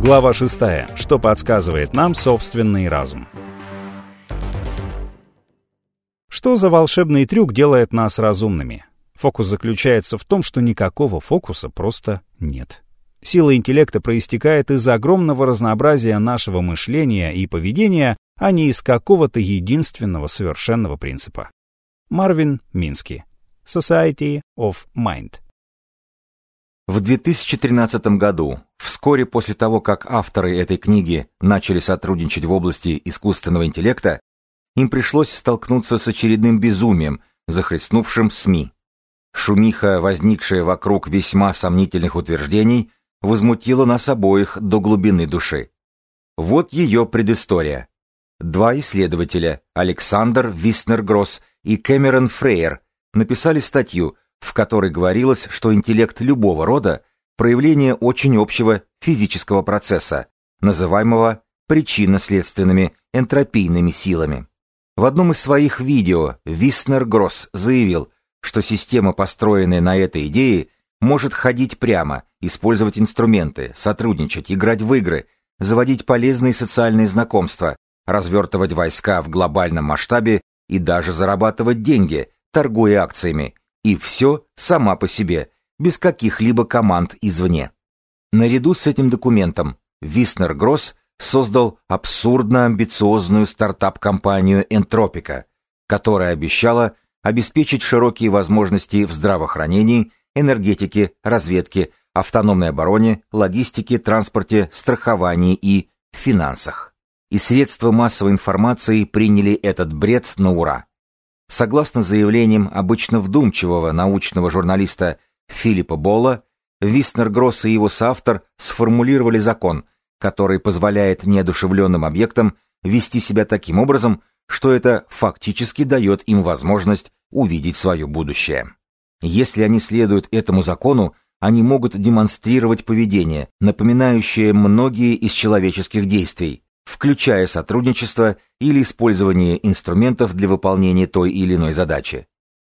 Глава 6. Что подсказывает нам собственный разум. Что за волшебный трюк делает нас разумными? Фокус заключается в том, что никакого фокуса просто нет. Сила интеллекта проистекает из огромного разнообразия нашего мышления и поведения, а не из какого-то единственного совершенного принципа. Марвин Мински. Society of Mind. В 2013 году, вскоре после того, как авторы этой книги начали сотрудничать в области искусственного интеллекта, им пришлось столкнуться с очередным безумием, захлестнувшим СМИ. Шумиха, возникшая вокруг весьма сомнительных утверждений, возмутила нас обоих до глубины души. Вот ее предыстория. Два исследователя, Александр Виснер-Гросс и Кэмерон Фрейер, написали статью, в которой говорилось, что интеллект любого рода – проявление очень общего физического процесса, называемого причинно-следственными энтропийными силами. В одном из своих видео Виснер-Гросс заявил, что система, построенная на этой идее, может ходить прямо, использовать инструменты, сотрудничать, играть в игры, заводить полезные социальные знакомства, развертывать войска в глобальном масштабе и даже зарабатывать деньги, торгуя акциями, и все сама по себе, без каких-либо команд извне. Наряду с этим документом Виснер-Гросс создал абсурдно амбициозную стартап-компанию Энтропика, которая обещала обеспечить широкие возможности в здравоохранении, энергетике, разведке, автономной обороне, логистике, транспорте, страховании и финансах. И средства массовой информации приняли этот бред на ура. Согласно заявлениям обычно вдумчивого научного журналиста Филиппа Болла, Виснер-Гросс и его соавтор сформулировали закон, который позволяет неодушевленным объектам вести себя таким образом, что это фактически дает им возможность увидеть свое будущее. Если они следуют этому закону, они могут демонстрировать поведение, напоминающее многие из человеческих действий, включая сотрудничество или использование инструментов для выполнения той или иной задачи.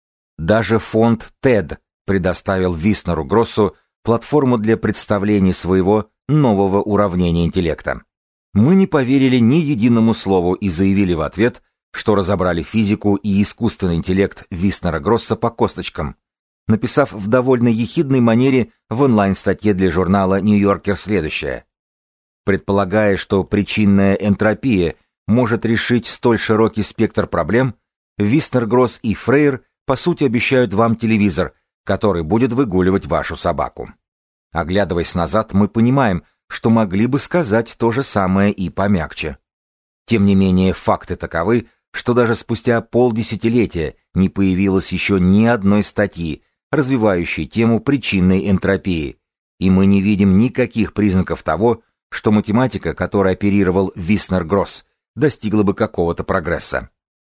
Даже фонд TED предоставил Виснеру-Гроссу платформу для представления своего нового уравнения интеллекта. Мы не поверили ни единому слову и заявили в ответ, что разобрали физику и искусственный интеллект Виснера-Гросса по косточкам, написав в довольно ехидной манере в онлайн-статье для журнала «Нью-Йоркер» следующее. Предполагая, что причинная энтропия может решить столь широкий спектр проблем, Виснер-Гросс и Фрейер по сути обещают вам телевизор, который будет выгуливать вашу собаку. Оглядываясь назад, мы понимаем, что могли бы сказать то же самое и помягче. Тем не менее, факты таковы, что даже спустя полдесятилетия не появилось еще ни одной статьи, развивающей тему причинной энтропии, и мы не видим никаких признаков того, что математика, которой оперировал Виснер-Гросс, достигла бы какого-то прогресса.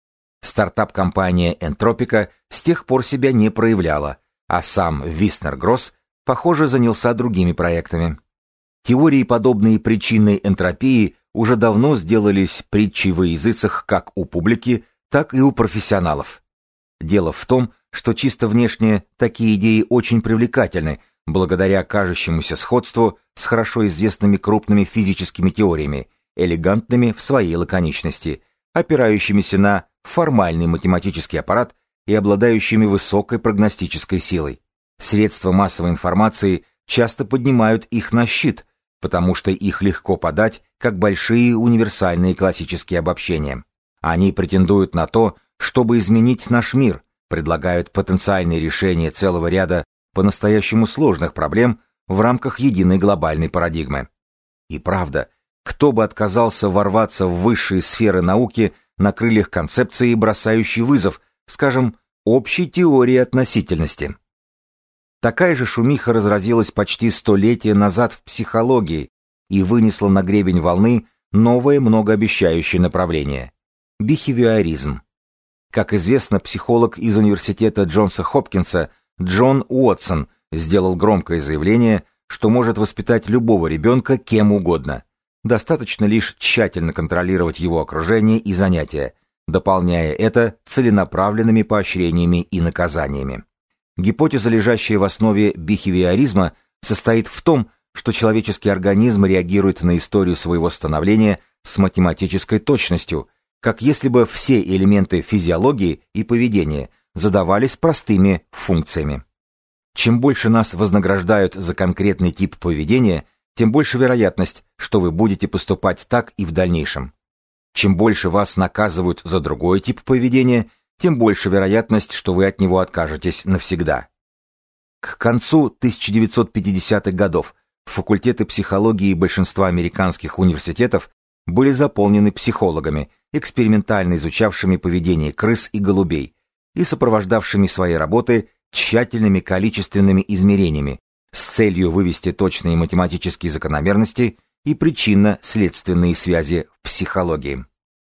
Стартап-компания Энтропика с тех пор себя не проявляла, а сам Виснер-Гросс, похоже, занялся другими проектами. Теории, подобные причинной энтропии, уже давно сделались притчей во языцах как у публики, так и у профессионалов. Дело в том, что чисто внешне такие идеи очень привлекательны, благодаря кажущемуся сходству с хорошо известными крупными физическими теориями, элегантными в своей лаконичности, опирающимися на формальный математический аппарат и обладающими высокой прогностической силой. Средства массовой информации часто поднимают их на щит, потому что их легко подать как большие универсальные классические обобщения. Они претендуют на то, чтобы изменить наш мир, предлагают потенциальные решения целого ряда по-настоящему сложных проблем в рамках единой глобальной парадигмы. И правда, кто бы отказался ворваться в высшие сферы науки на крыльях концепции, бросающей вызов, скажем, общей теории относительности? Такая же шумиха разразилась почти столетия назад в психологии и вынесла на гребень волны новое многообещающее направление – бихевиоризм. Как известно, психолог из университета Джонса Хопкинса Джон Уотсон сделал громкое заявление, что может воспитать любого ребенка кем угодно. Достаточно лишь тщательно контролировать его окружение и занятия, дополняя это целенаправленными поощрениями и наказаниями. Гипотеза, лежащая в основе бихевиоризма, состоит в том, что человеческий организм реагирует на историю своего становления с математической точностью, как если бы все элементы физиологии и поведения задавались простыми функциями. Чем больше нас вознаграждают за конкретный тип поведения, тем больше вероятность, что вы будете поступать так и в дальнейшем. Чем больше вас наказывают за другой тип поведения, тем больше вероятность, что вы от него откажетесь навсегда. К концу 1950-х годов факультеты психологии большинства американских университетов были заполнены психологами, экспериментально изучавшими поведение крыс и голубей и сопровождавшими свои работы тщательными количественными измерениями с целью вывести точные математические закономерности и причинно-следственные связи в психологии.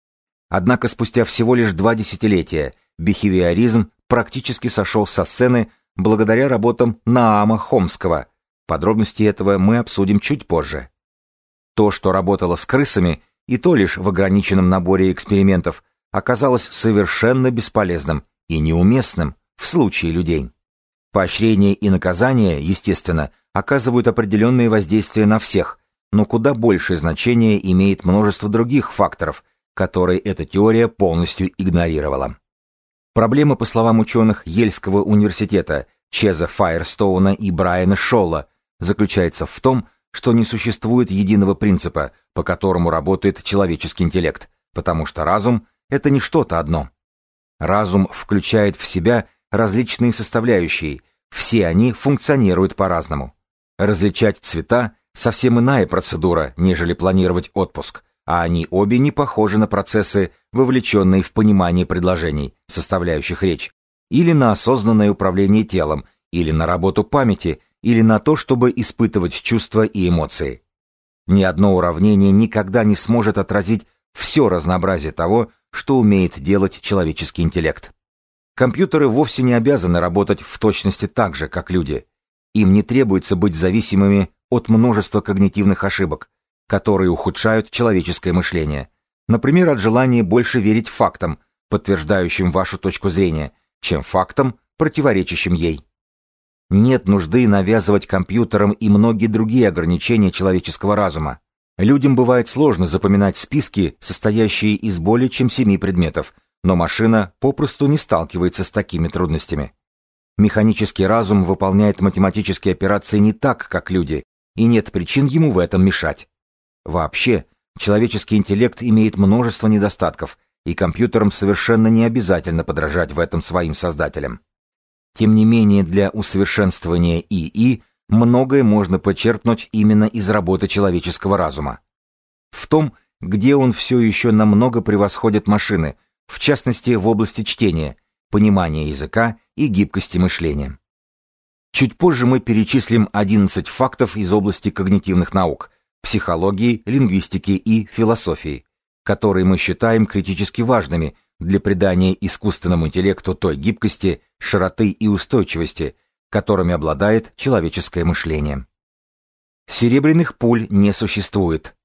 Однако спустя всего лишь 2 десятилетия бихевиоризм практически сошел со сцены благодаря работам Наама Хомского. Подробности этого мы обсудим чуть позже. То, что работало с крысами, и то лишь в ограниченном наборе экспериментов, оказалось совершенно бесполезным и неуместным в случае людей. Поощрение и наказание, естественно, оказывают определенные воздействия на всех, но куда большее значение имеет множество других факторов, которые эта теория полностью игнорировала. Проблема, по словам ученых Ельского университета Чеза Файерстоуна и Брайана Шолла, заключается в том, что не существует единого принципа, по которому работает человеческий интеллект, потому что разум — это не что-то одно. Разум включает в себя различные составляющие, все они функционируют по-разному. Различать цвета — совсем иная процедура, нежели планировать отпуск, а они обе не похожи на процессы, вовлеченные в понимание предложений, составляющих речь, или на осознанное управление телом, или на работу памяти, или на то, чтобы испытывать чувства и эмоции. Ни одно уравнение никогда не сможет отразить все разнообразие того, что умеет делать человеческий интеллект. Компьютеры вовсе не обязаны работать в точности так же, как люди. Им не требуется быть зависимыми от множества когнитивных ошибок, которые ухудшают человеческое мышление, например, от желания больше верить фактам, подтверждающим вашу точку зрения, чем фактам, противоречащим ей. Нет нужды навязывать компьютерам и многие другие ограничения человеческого разума. Людям бывает сложно запоминать списки, состоящие из более чем 7 предметов, но машина попросту не сталкивается с такими трудностями. Механический разум выполняет математические операции не так, как люди, и нет причин ему в этом мешать. Вообще, человеческий интеллект имеет множество недостатков, и компьютерам совершенно не обязательно подражать в этом своим создателям. Тем не менее, для усовершенствования ИИ многое можно почерпнуть именно из работы человеческого разума. В том, где он все еще намного превосходит машины, в частности в области чтения, понимания языка и гибкости мышления. Чуть позже мы перечислим 11 фактов из области когнитивных наук, психологии, лингвистики и философии, которые мы считаем критически важными для придания искусственному интеллекту той гибкости, широты и устойчивости, которыми обладает человеческое мышление. Серебряных пуль не существует.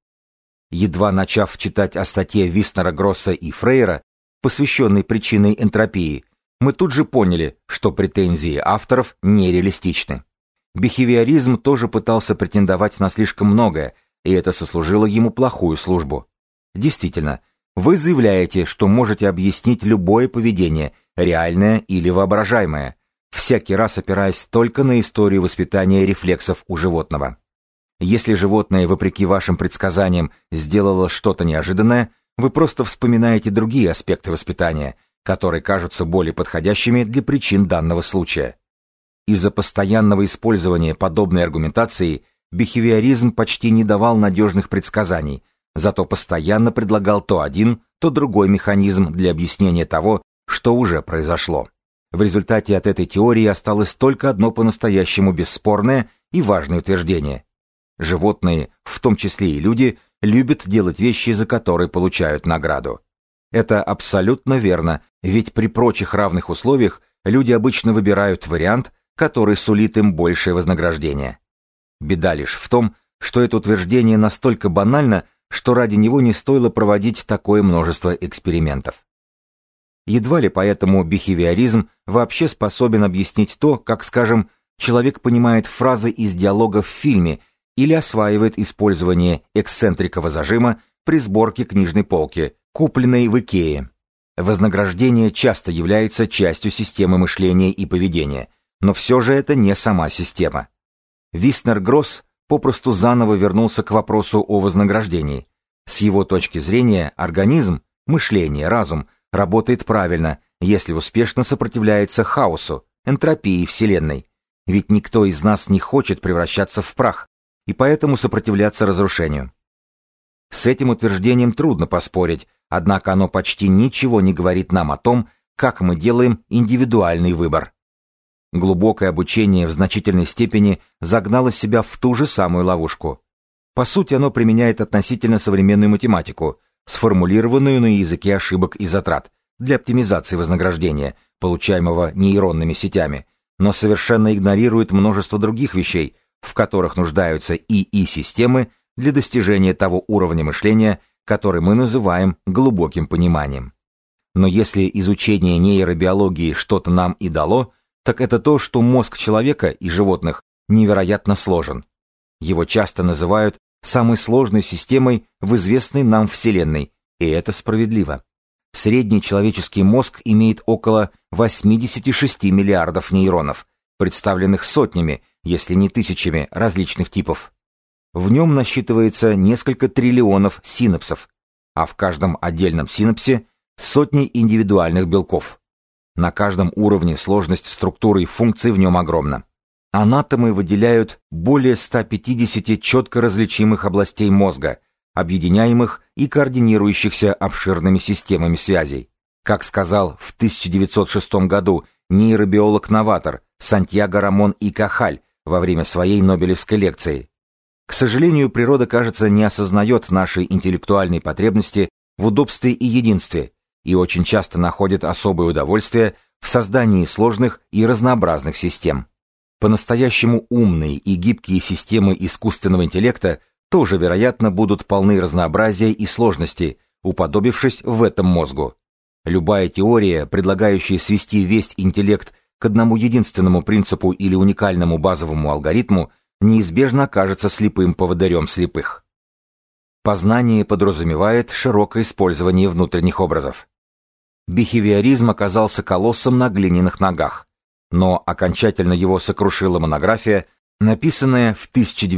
Едва начав читать о статье Виснера, Гросса и Фрейера, посвященной причиной энтропии, мы тут же поняли, что претензии авторов нереалистичны. Бихевиоризм тоже пытался претендовать на слишком многое, и это сослужило ему плохую службу. Действительно, вы заявляете, что можете объяснить любое поведение, реальное или воображаемое, всякий раз опираясь только на историю воспитания рефлексов у животного. Если животное, вопреки вашим предсказаниям, сделало что-то неожиданное, вы просто вспоминаете другие аспекты воспитания, которые кажутся более подходящими для причин данного случая. Из-за постоянного использования подобной аргументации бихевиоризм почти не давал надежных предсказаний, зато постоянно предлагал то один, то другой механизм для объяснения того, что уже произошло. В результате от этой теории осталось только одно по-настоящему бесспорное и важное утверждение. Животные, в том числе и люди, любят делать вещи, за которые получают награду. Это абсолютно верно, ведь при прочих равных условиях люди обычно выбирают вариант, который сулит им большее вознаграждение. Беда лишь в том, что это утверждение настолько банально, что ради него не стоило проводить такое множество экспериментов. Едва ли поэтому бихевиоризм вообще способен объяснить то, как, скажем, человек понимает фразы из диалога в фильме или осваивает использование эксцентрикового зажима при сборке книжной полки, купленной в Икее. Вознаграждение часто является частью системы мышления и поведения, но все же это не сама система. Виснер-Гросс попросту заново вернулся к вопросу о вознаграждении. С его точки зрения организм, мышление, разум работает правильно, если успешно сопротивляется хаосу, энтропии Вселенной. Ведь никто из нас не хочет превращаться в прах, и поэтому сопротивляться разрушению. С этим утверждением трудно поспорить, однако оно почти ничего не говорит нам о том, как мы делаем индивидуальный выбор. Глубокое обучение в значительной степени загнало себя в ту же самую ловушку. По сути, оно применяет относительно современную математику, сформулированную на языке ошибок и затрат, для оптимизации вознаграждения, получаемого нейронными сетями, но совершенно игнорирует множество других вещей, в которых нуждаются ИИ-системы для достижения того уровня мышления, который мы называем глубоким пониманием. Но если изучение нейробиологии что-то нам и дало, так это то, что мозг человека и животных невероятно сложен. Его часто называют самой сложной системой в известной нам Вселенной, и это справедливо. Средний человеческий мозг имеет около 86 миллиардов нейронов, представленных сотнями, если не тысячами различных типов. В нем насчитывается несколько триллионов синапсов, а в каждом отдельном синапсе сотни индивидуальных белков. На каждом уровне сложность структуры и функций в нем огромна. Анатомы выделяют более 150 четко различимых областей мозга, объединяемых и координирующихся обширными системами связей. Как сказал в 1906 году нейробиолог-новатор Сантьяго Рамон и Кахаль во время своей Нобелевской лекции, к сожалению, природа, кажется, не осознает нашей интеллектуальной потребности в удобстве и единстве и очень часто находит особое удовольствие в создании сложных и разнообразных систем. По-настоящему умные и гибкие системы искусственного интеллекта тоже, вероятно, будут полны разнообразия и сложности, уподобившись в этом мозгу. Любая теория, предлагающая свести весь интеллект к одному единственному принципу или уникальному базовому алгоритму, неизбежно окажется слепым поводырем слепых. Познание подразумевает широкое использование внутренних образов. Бихевиоризм оказался колоссом на глиняных ногах, но окончательно его сокрушила монография, написанная в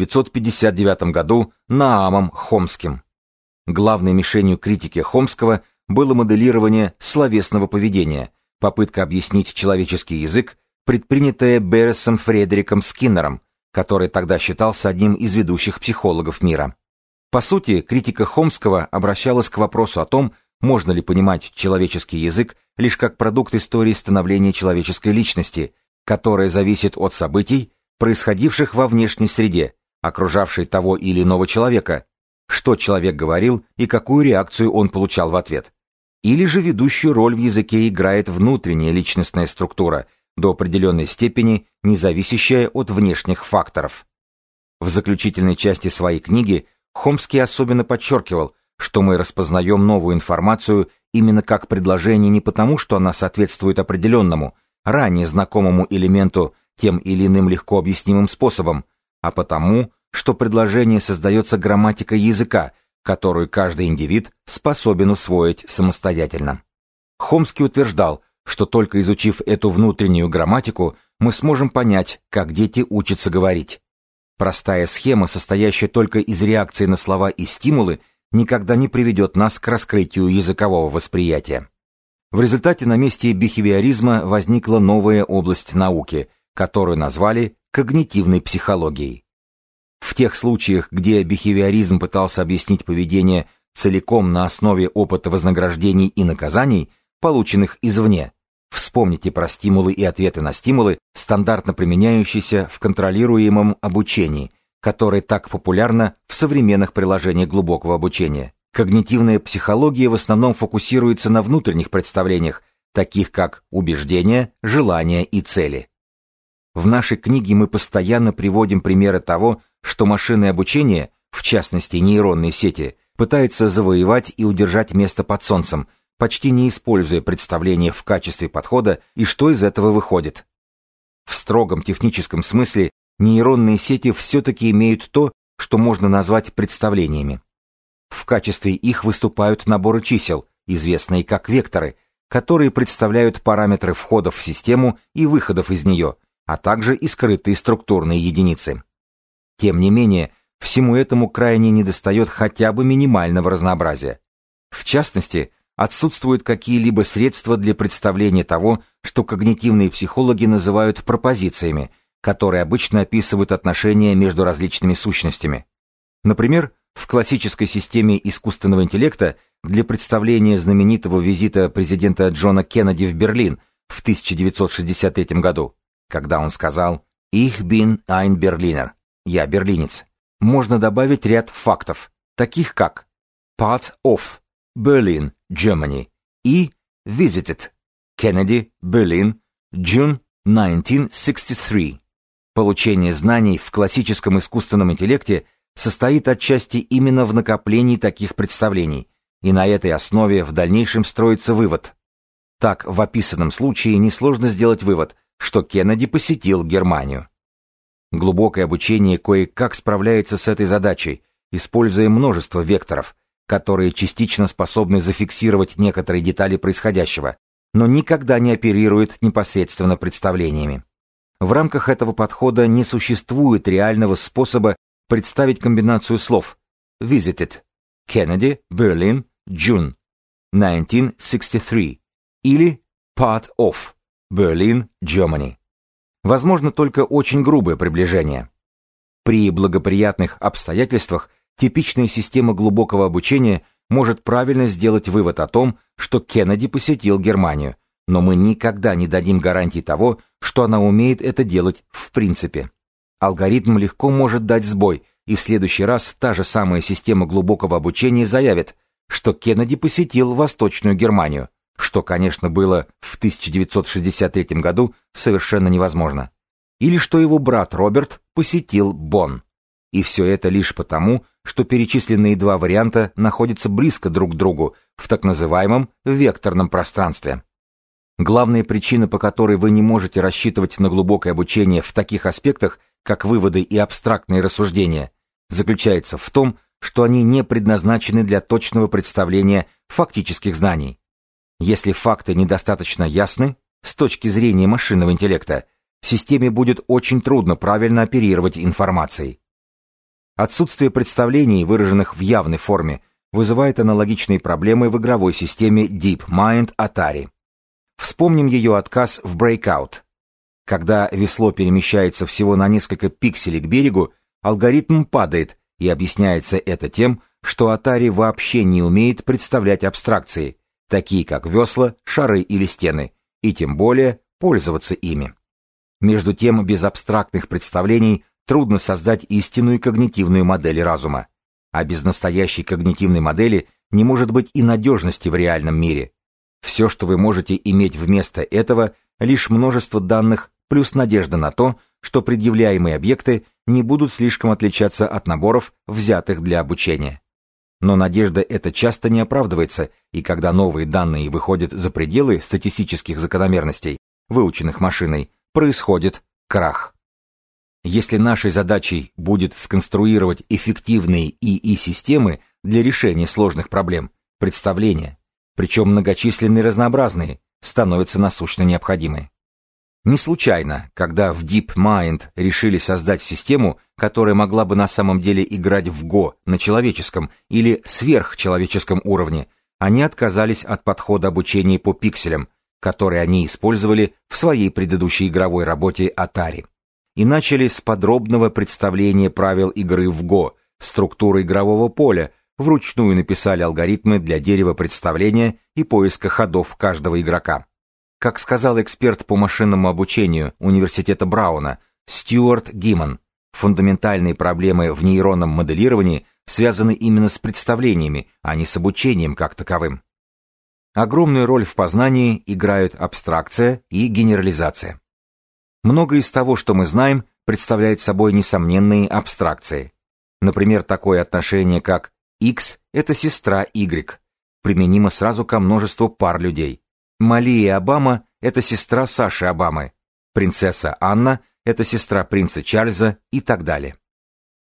1959 году Наамом Хомским. Главной мишенью критики Хомского было моделирование словесного поведения, попытка объяснить человеческий язык, предпринятая Берресом Фредериком Скиннером, который тогда считался одним из ведущих психологов мира. По сути, критика Хомского обращалась к вопросу о том, можно ли понимать человеческий язык лишь как продукт истории становления человеческой личности, которая зависит от событий, происходивших во внешней среде, окружавшей того или иного человека, что человек говорил и какую реакцию он получал в ответ. Или же ведущую роль в языке играет внутренняя личностная структура, до определенной степени не зависящая от внешних факторов. В заключительной части своей книги Хомский особенно подчеркивал, что мы распознаем новую информацию именно как предложение не потому, что она соответствует определенному, ранее знакомому элементу тем или иным легко объяснимым способом, а потому, что предложение создается грамматикой языка, которую каждый индивид способен усвоить самостоятельно. Хомский утверждал, что только изучив эту внутреннюю грамматику, мы сможем понять, как дети учатся говорить. Простая схема, состоящая только из реакции на слова и стимулы, никогда не приведет нас к раскрытию языкового восприятия. В результате на месте бихевиоризма возникла новая область науки, которую назвали когнитивной психологией. В тех случаях, где бихевиоризм пытался объяснить поведение целиком на основе опыта вознаграждений и наказаний, полученных извне, вспомните про стимулы и ответы на стимулы, стандартно применяющиеся в контролируемом обучении, которое так популярно в современных приложениях глубокого обучения. Когнитивная психология в основном фокусируется на внутренних представлениях, таких как убеждения, желания и цели. В нашей книге мы постоянно приводим примеры того, что машинное обучение, в частности нейронные сети, пытается завоевать и удержать место под солнцем, почти не используя представления в качестве подхода и что из этого выходит. В строгом техническом смысле нейронные сети все-таки имеют то, что можно назвать представлениями. В качестве их выступают наборы чисел, известные как векторы, которые представляют параметры входов в систему и выходов из нее, а также и скрытые структурные единицы. Тем не менее, всему этому крайне недостает хотя бы минимального разнообразия. В частности, отсутствуют какие-либо средства для представления того, что когнитивные психологи называют пропозициями, которые обычно описывают отношения между различными сущностями. Например, в классической системе искусственного интеллекта для представления знаменитого визита президента Джона Кеннеди в Берлин в 1963 году, когда он сказал «Ich bin ein Berliner» – «Я берлинец», можно добавить ряд фактов, таких как «Part of» – «Berlin, Germany» и «Visited» – «Kennedy, Berlin, June 1963». Получение знаний в классическом искусственном интеллекте состоит отчасти именно в накоплении таких представлений, и на этой основе в дальнейшем строится вывод. Так, в описанном случае несложно сделать вывод, что Кеннеди посетил Германию. Глубокое обучение кое-как справляется с этой задачей, используя множество векторов, которые частично способны зафиксировать некоторые детали происходящего, но никогда не оперируют непосредственно представлениями. В рамках этого подхода не существует реального способа представить комбинацию слов «visited», «Kennedy, Berlin, June 1963» или «part of», «Berlin, Germany». Возможно только очень грубое приближение. При благоприятных обстоятельствах типичная система глубокого обучения может правильно сделать вывод о том, что Кеннеди посетил Германию, но мы никогда не дадим гарантии того, что она умеет это делать в принципе. Алгоритм легко может дать сбой, и в следующий раз та же самая система глубокого обучения заявит, что Кеннеди посетил Восточную Германию, что, конечно, было в 1963 году совершенно невозможно, или что его брат Роберт посетил Бонн. И все это лишь потому, что перечисленные два варианта находятся близко друг к другу в так называемом векторном пространстве. Главная причина, по которой вы не можете рассчитывать на глубокое обучение в таких аспектах, как выводы и абстрактные рассуждения, заключается в том, что они не предназначены для точного представления фактических знаний. Если факты недостаточно ясны, с точки зрения машинного интеллекта, системе будет очень трудно правильно оперировать информацией. Отсутствие представлений, выраженных в явной форме, вызывает аналогичные проблемы в игровой системе DeepMind Atari. Вспомним ее отказ в Breakout. Когда весло перемещается всего на несколько пикселей к берегу, алгоритм падает, и объясняется это тем, что Atari вообще не умеет представлять абстракции, такие как весла, шары или стены, и тем более пользоваться ими. Между тем, без абстрактных представлений трудно создать истинную когнитивную модель разума, а без настоящей когнитивной модели не может быть и надежности в реальном мире. Все, что вы можете иметь вместо этого, лишь множество данных плюс надежда на то, что предъявляемые объекты не будут слишком отличаться от наборов, взятых для обучения. Но надежда эта часто не оправдывается, и когда новые данные выходят за пределы статистических закономерностей, выученных машиной, происходит крах. Если нашей задачей будет сконструировать эффективные ИИ-системы для решения сложных проблем, представления, причем многочисленные и разнообразные, становятся насущно необходимы. Не случайно, когда в DeepMind решили создать систему, которая могла бы на самом деле играть в Go на человеческом или сверхчеловеческом уровне, они отказались от подхода обучения по пикселям, который они использовали в своей предыдущей игровой работе Atari, и начали с подробного представления правил игры в Go, структуры игрового поля, вручную написали алгоритмы для дерева представления и поиска ходов каждого игрока. Как сказал эксперт по машинному обучению Университета Брауна Стюарт Гиммон, фундаментальные проблемы в нейронном моделировании связаны именно с представлениями, а не с обучением как таковым. Огромную роль в познании играют абстракция и генерализация. Многое из того, что мы знаем, представляет собой несомненные абстракции. Например, такое отношение, как X – это сестра Y, применимо сразу ко множеству пар людей. Малия Обама – это сестра Саши Обамы. Принцесса Анна – это сестра принца Чарльза и так далее.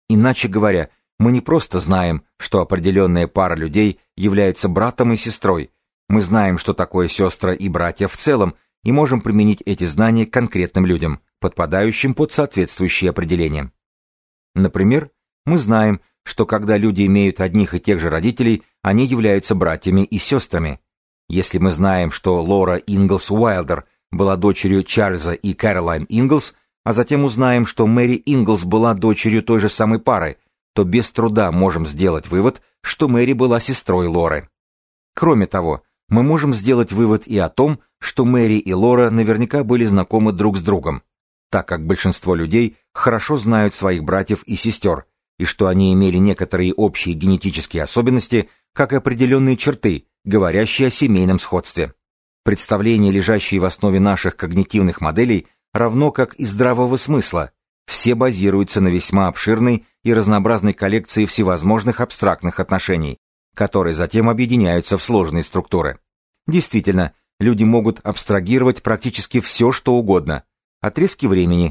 Иначе говоря, мы не просто знаем, что определенная пара людей является братом и сестрой, мы знаем, что такое сестры и братья в целом, и можем применить эти знания к конкретным людям, подпадающим под соответствующие определения. Например, мы знаем, что когда люди имеют одних и тех же родителей, они являются братьями и сестрами. Если мы знаем, что Лора Инглс Уайлдер была дочерью Чарльза и Кэролайн Инглс, а затем узнаем, что Мэри Инглс была дочерью той же самой пары, то без труда можем сделать вывод, что Мэри была сестрой Лоры. Кроме того, мы можем сделать вывод и о том, что Мэри и Лора наверняка были знакомы друг с другом, так как большинство людей хорошо знают своих братьев и сестер, и что они имели некоторые общие генетические особенности, как и определенные черты, говорящие о семейном сходстве. Представления, лежащие в основе наших когнитивных моделей, равно как и здравого смысла, все базируются на весьма обширной и разнообразной коллекции всевозможных абстрактных отношений, которые затем объединяются в сложные структуры. Действительно, люди могут абстрагировать практически все, что угодно. Отрезки времени,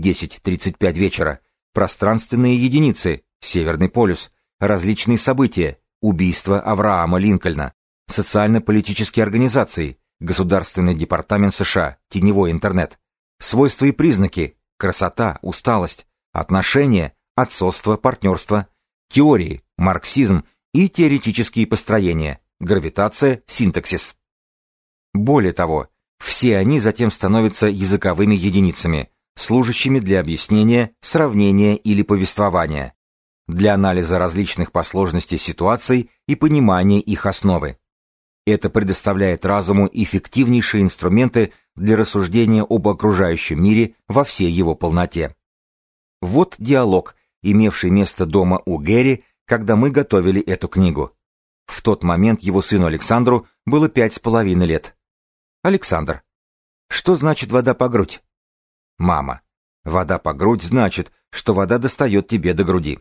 10:35 вечера, пространственные единицы, Северный полюс, различные события, убийство Авраама Линкольна, социально-политические организации, Государственный департамент США, теневой интернет, свойства и признаки, красота, усталость, отношения, отцовство, партнерство, теории, марксизм и теоретические построения, гравитация, синтаксис. Более того, все они затем становятся языковыми единицами, служащими для объяснения, сравнения или повествования, для анализа различных по сложности ситуаций и понимания их основы. Это предоставляет разуму эффективнейшие инструменты для рассуждения об окружающем мире во всей его полноте. Вот диалог, имевший место дома у Гэри, когда мы готовили эту книгу. В тот момент его сыну Александру было 5,5 лет. Александр: что значит вода по грудь? Мама: вода по грудь значит, что вода достает тебе до груди.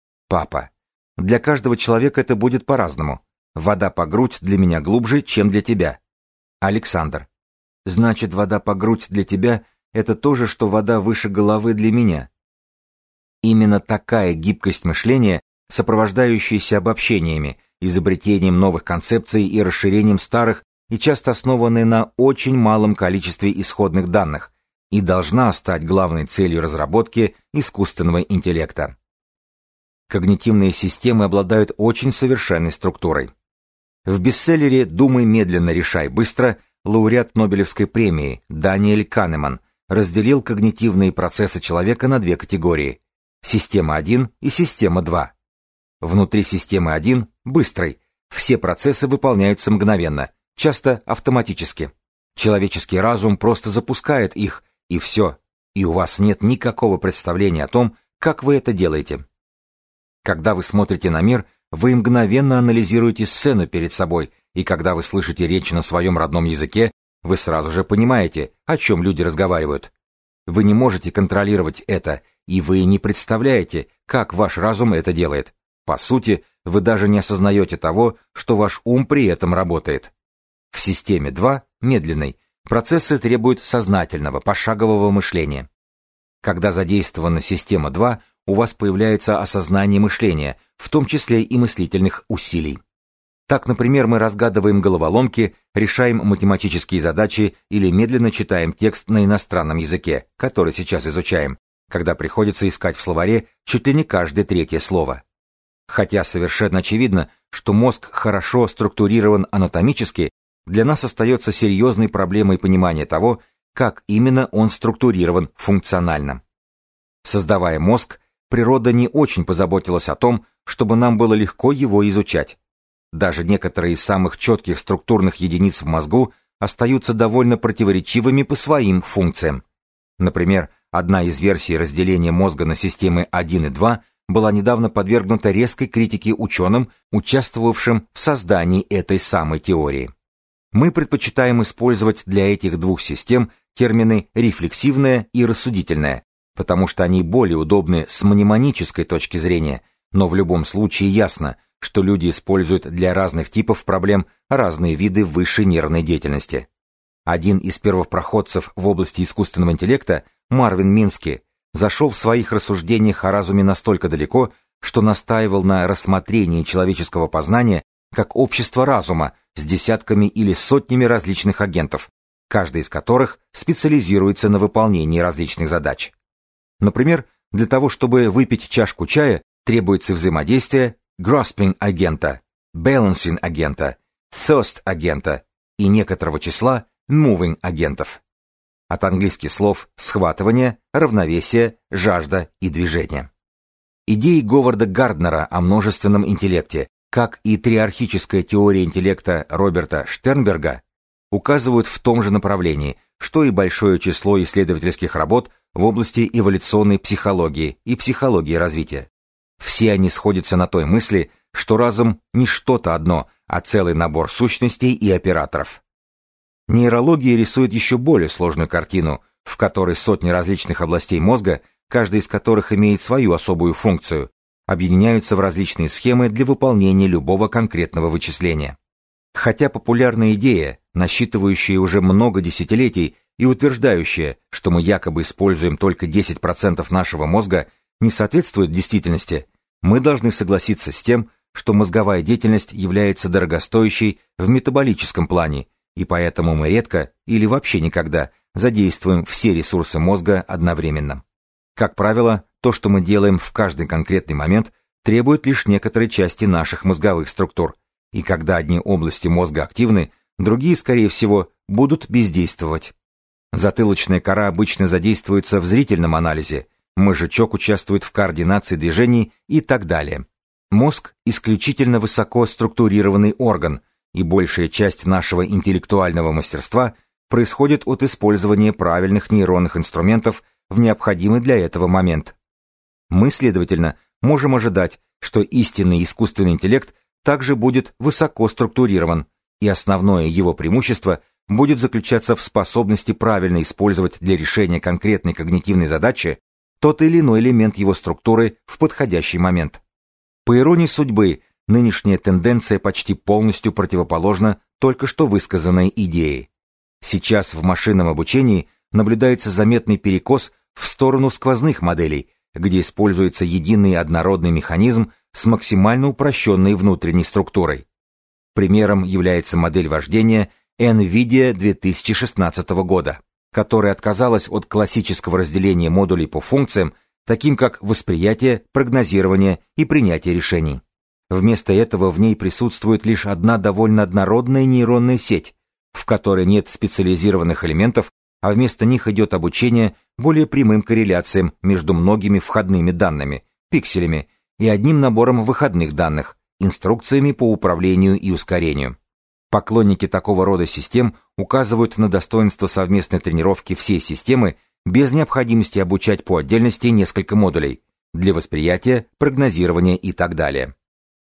Папа: для каждого человека это будет по-разному. Вода по грудь для меня глубже, чем для тебя. Александр: значит, вода по грудь для тебя — это то же, что вода выше головы для меня. Именно такая гибкость мышления, сопровождающаяся обобщениями, изобретением новых концепций и расширением старых, и часто основанная на очень малом количестве исходных данных, и должна стать главной целью разработки искусственного интеллекта. Когнитивные системы обладают очень совершенной структурой. В бестселлере «Думай медленно, решай быстро» лауреат Нобелевской премии Даниэль Канеман разделил когнитивные процессы человека на две категории – система 1 и система 2. Внутри системы 1, быстрой, все процессы выполняются мгновенно, часто автоматически. Человеческий разум просто запускает их, и все, и у вас нет никакого представления о том, как вы это делаете. Когда вы смотрите на мир, вы мгновенно анализируете сцену перед собой, и когда вы слышите речь на своем родном языке, вы сразу же понимаете, о чем люди разговаривают. Вы не можете контролировать это, и вы не представляете, как ваш разум это делает. По сути, вы даже не осознаете того, что ваш ум при этом работает. В системе 2, медленной, процессы требуют сознательного, пошагового мышления. Когда задействована система 2, у вас появляется осознание мышления, в том числе и мыслительных усилий. Так, например, мы разгадываем головоломки, решаем математические задачи или медленно читаем текст на иностранном языке, который сейчас изучаем, когда приходится искать в словаре чуть ли не каждое третье слово. Хотя совершенно очевидно, что мозг хорошо структурирован анатомически, для нас остается серьезной проблемой понимания того, как именно он структурирован функционально. Создавая мозг, природа не очень позаботилась о том, чтобы нам было легко его изучать. Даже некоторые из самых четких структурных единиц в мозгу остаются довольно противоречивыми по своим функциям. Например, одна из версий разделения мозга на системы 1 и 2 была недавно подвергнута резкой критике ученым, участвовавшим в создании этой самой теории. Мы предпочитаем использовать для этих двух систем термины «рефлексивная» и «рассудительная», потому что они более удобны с мнемонической точки зрения, но в любом случае ясно, что люди используют для разных типов проблем разные виды высшей нервной деятельности. Один из первопроходцев в области искусственного интеллекта, Марвин Мински, зашел в своих рассуждениях о разуме настолько далеко, что настаивал на рассмотрении человеческого познания как общества разума с десятками или сотнями различных агентов, каждый из которых специализируется на выполнении различных задач. Например, для того, чтобы выпить чашку чая, требуется взаимодействие grasping агента, balancing агента, thirst агента и некоторого числа moving агентов. От английских слов «схватывание», «равновесие», «жажда» и «движение». Идеи Говарда Гарднера о множественном интеллекте, как и триархическая теория интеллекта Роберта Штернберга, указывают в том же направлении, что и большое число исследовательских работ в области эволюционной психологии и психологии развития. Все они сходятся на той мысли, что разум не что-то одно, а целый набор сущностей и операторов. Нейрология рисует еще более сложную картину, в которой сотни различных областей мозга, каждая из которых имеет свою особую функцию, объединяются в различные схемы для выполнения любого конкретного вычисления. Хотя популярная идея, насчитывающая уже много десятилетий и утверждающая, что мы якобы используем только 10% нашего мозга, не соответствует действительности, мы должны согласиться с тем, что мозговая деятельность является дорогостоящей в метаболическом плане, и поэтому мы редко или вообще никогда задействуем все ресурсы мозга одновременно. Как правило, то, что мы делаем в каждый конкретный момент, требует лишь некоторой части наших мозговых структур, и когда одни области мозга активны, другие, скорее всего, будут бездействовать. Затылочная кора обычно задействуется в зрительном анализе, мозжечок участвует в координации движений и так далее. Мозг – исключительно высоко структурированный орган, и большая часть нашего интеллектуального мастерства происходит от использования правильных нейронных инструментов в необходимый для этого момент. Мы, следовательно, можем ожидать, что истинный искусственный интеллект также будет высоко структурирован, и основное его преимущество будет заключаться в способности правильно использовать для решения конкретной когнитивной задачи тот или иной элемент его структуры в подходящий момент. По иронии судьбы, нынешняя тенденция почти полностью противоположна только что высказанной идее. Сейчас в машинном обучении наблюдается заметный перекос в сторону сквозных моделей, где используется единый однородный механизм с максимально упрощенной внутренней структурой. Примером является модель вождения NVIDIA 2016 года, которая отказалась от классического разделения модулей по функциям, таким как восприятие, прогнозирование и принятие решений. Вместо этого в ней присутствует лишь одна довольно однородная нейронная сеть, в которой нет специализированных элементов, а вместо них идет обучение более прямым корреляциям между многими входными данными, пикселями, и одним набором выходных данных, инструкциями по управлению и ускорению. Поклонники такого рода систем указывают на достоинство совместной тренировки всей системы без необходимости обучать по отдельности несколько модулей для восприятия, прогнозирования и так далее.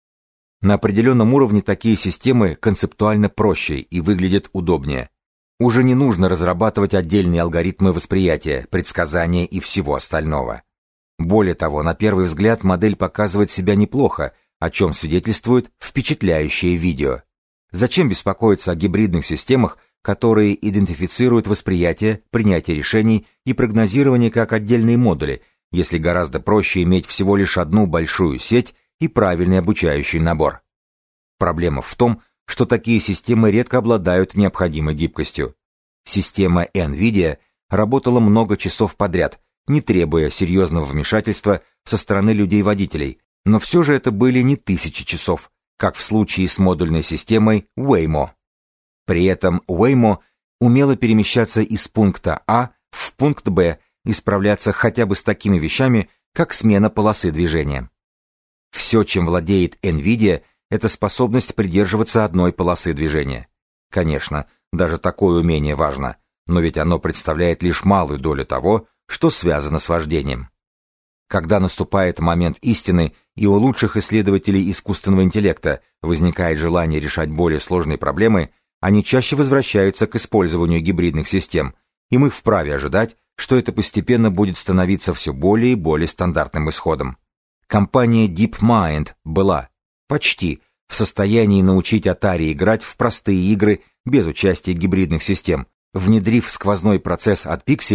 На определенном уровне такие системы концептуально проще и выглядят удобнее. Уже не нужно разрабатывать отдельные алгоритмы восприятия, предсказания и всего остального. Более того, на первый взгляд модель показывает себя неплохо, о чем свидетельствует впечатляющее видео. Зачем беспокоиться о гибридных системах, которые идентифицируют восприятие, принятие решений и прогнозирование как отдельные модули, если гораздо проще иметь всего лишь одну большую сеть и правильный обучающий набор? Проблема в том, что такие системы редко обладают необходимой гибкостью. Система NVIDIA работала много часов подряд, не требуя серьезного вмешательства со стороны людей-водителей, но все же это были не тысячи часов, как в случае с модульной системой Waymo. При этом Waymo умела перемещаться из пункта А в пункт Б и справляться хотя бы с такими вещами, как смена полосы движения. Все, чем владеет NVIDIA, это способность придерживаться одной полосы движения. Конечно, даже такое умение важно, но ведь оно представляет лишь малую долю того, что связано с вождением. Когда наступает момент истины, и у лучших исследователей искусственного интеллекта возникает желание решать более сложные проблемы, они чаще возвращаются к использованию гибридных систем, и мы вправе ожидать, что это постепенно будет становиться все более и более стандартным исходом. Компания DeepMind была почти в состоянии научить Atari играть в простые игры без участия гибридных систем, внедрив сквозной процесс от пикселей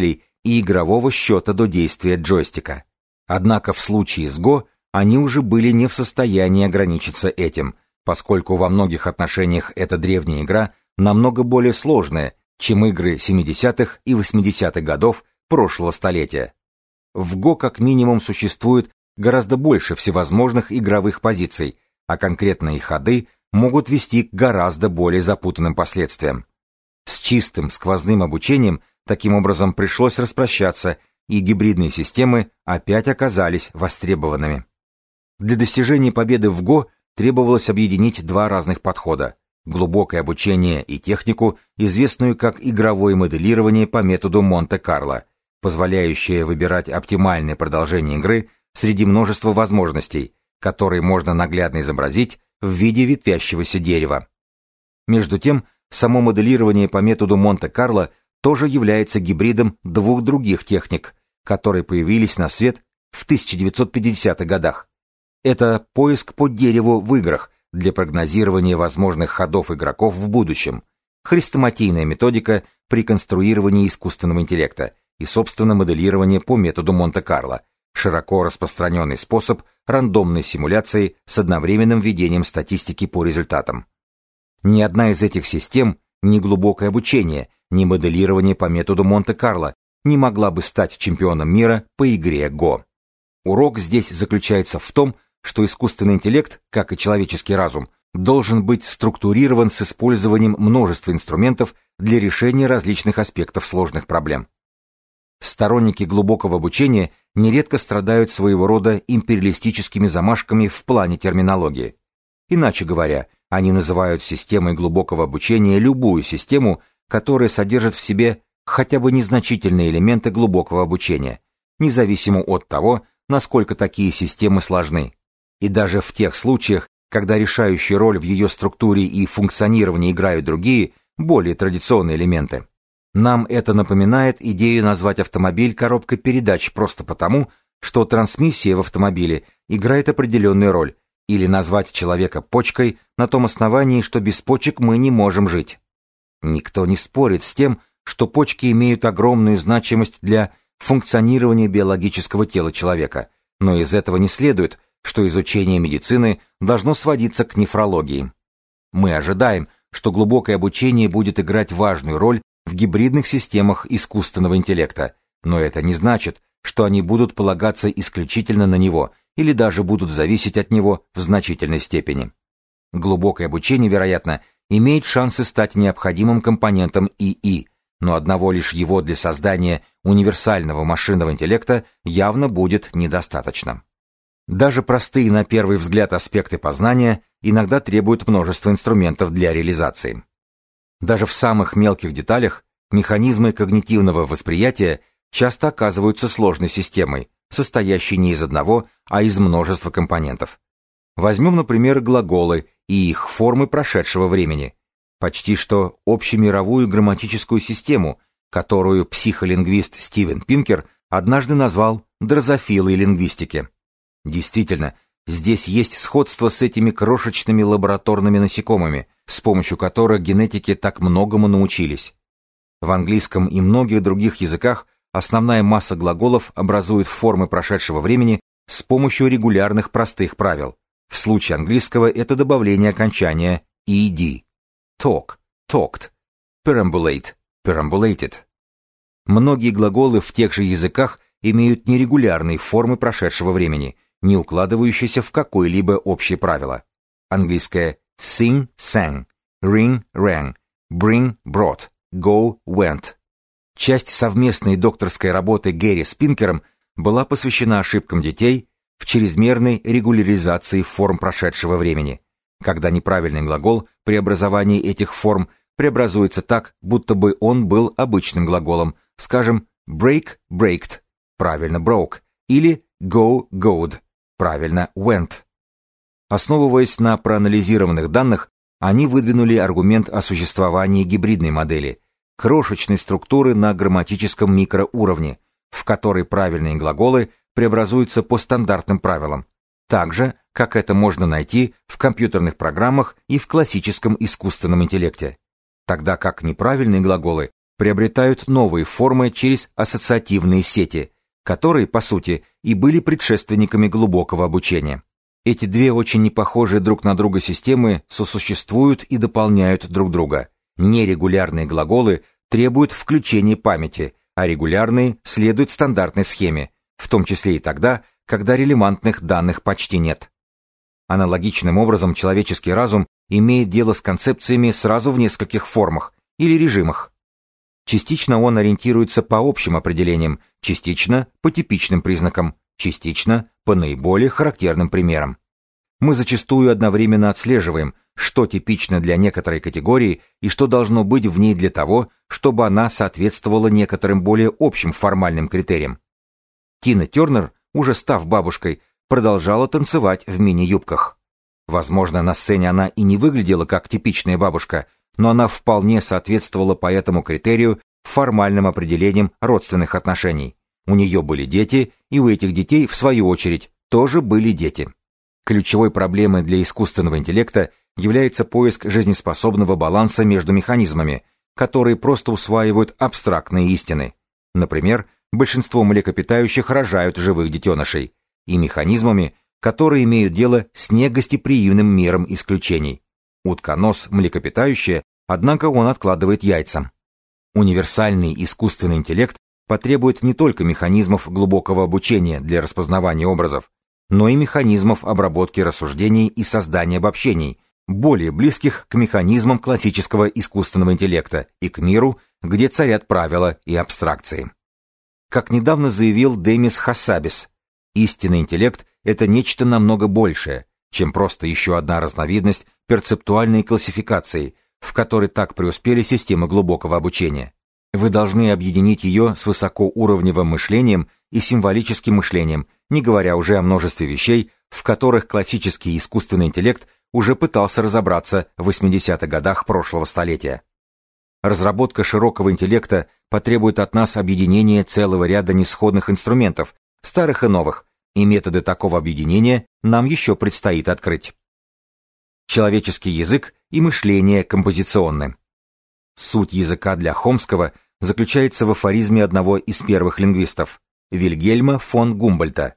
и игрового счета до действия джойстика. Однако в случае с Go они уже были не в состоянии ограничиться этим, поскольку во многих отношениях эта древняя игра намного более сложная, чем игры 70-х и 80-х годов прошлого столетия. В Go как минимум существует гораздо больше всевозможных игровых позиций, а конкретные ходы могут вести к гораздо более запутанным последствиям. С чистым сквозным обучением таким образом пришлось распрощаться, и гибридные системы опять оказались востребованными. Для достижения победы в Go требовалось объединить два разных подхода: глубокое обучение и технику, известную как игровое моделирование по методу Монте-Карло, позволяющее выбирать оптимальное продолжение игры среди множества возможностей, которые можно наглядно изобразить в виде ветвящегося дерева. Между тем, само моделирование по методу Монте-Карло тоже является гибридом двух других техник, которые появились на свет в 1950-х годах. Это поиск по дереву в играх для прогнозирования возможных ходов игроков в будущем, хрестоматийная методика при конструировании искусственного интеллекта и, собственно, моделирование по методу Монте-Карло, широко распространенный способ рандомной симуляции с одновременным ведением статистики по результатам. Ни одна из этих систем, ни глубокое обучение, ни моделирование по методу Монте-Карло не могла бы стать чемпионом мира по игре Go. Урок здесь заключается в том, что искусственный интеллект, как и человеческий разум, должен быть структурирован с использованием множества инструментов для решения различных аспектов сложных проблем. Сторонники глубокого обучения нередко страдают своего рода империалистическими замашками в плане терминологии. Иначе говоря, они называют системой глубокого обучения любую систему, которая содержит в себе хотя бы незначительные элементы глубокого обучения, независимо от того, насколько такие системы сложны. И даже в тех случаях, когда решающую роль в ее структуре и функционировании играют другие, более традиционные элементы. Нам это напоминает идею назвать автомобиль коробкой передач просто потому, что трансмиссия в автомобиле играет определенную роль, или назвать человека почкой на том основании, что без почек мы не можем жить. Никто не спорит с тем, что почки имеют огромную значимость для функционирования биологического тела человека, но из этого не следует, что изучение медицины должно сводиться к нефрологии. Мы ожидаем, что глубокое обучение будет играть важную роль в гибридных системах искусственного интеллекта, но это не значит, что они будут полагаться исключительно на него или даже будут зависеть от него в значительной степени. Глубокое обучение, вероятно, имеет шансы стать необходимым компонентом ИИ, но одного лишь его для создания универсального машинного интеллекта явно будет недостаточно. Даже простые на первый взгляд аспекты познания иногда требуют множества инструментов для реализации. Даже в самых мелких деталях механизмы когнитивного восприятия часто оказываются сложной системой, состоящей не из одного, а из множества компонентов. Возьмем, например, глаголы и их формы прошедшего времени, почти что общемировую грамматическую систему, которую психолингвист Стивен Пинкер однажды назвал дрозофилой лингвистики. Действительно, здесь есть сходство с этими крошечными лабораторными насекомыми, с помощью которых генетики так многому научились. В английском и многих других языках основная масса глаголов образует формы прошедшего времени с помощью регулярных простых правил. В случае английского это добавление окончания ed. Talk, talked, perambulate, perambulated. Многие глаголы в тех же языках имеют нерегулярные формы прошедшего времени, не укладывающиеся в какое-либо общее правило. Английское sing, sang, ring, rang, bring, brought, go, went. Часть совместной докторской работы Гэри с Пинкером была посвящена ошибкам детей в чрезмерной регуляризации форм прошедшего времени, когда неправильный глагол при образовании этих форм преобразуется так, будто бы он был обычным глаголом, скажем, break, breaked, правильно broke, или go, goed, правильно went. Основываясь на проанализированных данных, они выдвинули аргумент о существовании гибридной модели, крошечной структуры на грамматическом микроуровне, в которой правильные глаголы преобразуются по стандартным правилам, так же, как это можно найти в компьютерных программах и в классическом искусственном интеллекте, тогда как неправильные глаголы приобретают новые формы через ассоциативные сети, которые, по сути, и были предшественниками глубокого обучения. Эти две очень непохожие друг на друга системы сосуществуют и дополняют друг друга. Нерегулярные глаголы требуют включения памяти, а регулярные следуют стандартной схеме, в том числе и тогда, когда релевантных данных почти нет. Аналогичным образом человеческий разум имеет дело с концепциями сразу в нескольких формах или режимах. Частично он ориентируется по общим определениям, частично по типичным признакам, частично по наиболее характерным примерам. Мы зачастую одновременно отслеживаем, что типично для некоторой категории и что должно быть в ней для того, чтобы она соответствовала некоторым более общим формальным критериям. Тина Тернер, уже став бабушкой, продолжала танцевать в мини-юбках. Возможно, на сцене она и не выглядела как типичная бабушка, но она вполне соответствовала по этому критерию формальным определениям родственных отношений. У нее были дети, и у этих детей, в свою очередь, тоже были дети. Ключевой проблемой для искусственного интеллекта является поиск жизнеспособного баланса между механизмами, которые просто усваивают абстрактные истины. Например, большинство млекопитающих рожают живых детенышей, и механизмами, которые имеют дело с негостеприимным миром исключений. Утконос – млекопитающее, однако он откладывает яйца. Универсальный искусственный интеллект потребует не только механизмов глубокого обучения для распознавания образов, но и механизмов обработки рассуждений и создания обобщений, более близких к механизмам классического искусственного интеллекта и к миру, где царят правила и абстракции. Как недавно заявил Демис Хассабис, истинный интеллект – это нечто намного большее, чем просто еще одна разновидность перцептуальной классификации, в которой так преуспели системы глубокого обучения. Вы должны объединить ее с высокоуровневым мышлением и символическим мышлением, не говоря уже о множестве вещей, в которых классический искусственный интеллект уже пытался разобраться в 80-х годах прошлого столетия. Разработка широкого интеллекта потребует от нас объединения целого ряда несходных инструментов, старых и новых, и методы такого объединения нам еще предстоит открыть. Человеческий язык и мышление композиционны. Суть языка для Хомского заключается в афоризме одного из первых лингвистов, Вильгельма фон Гумбольдта,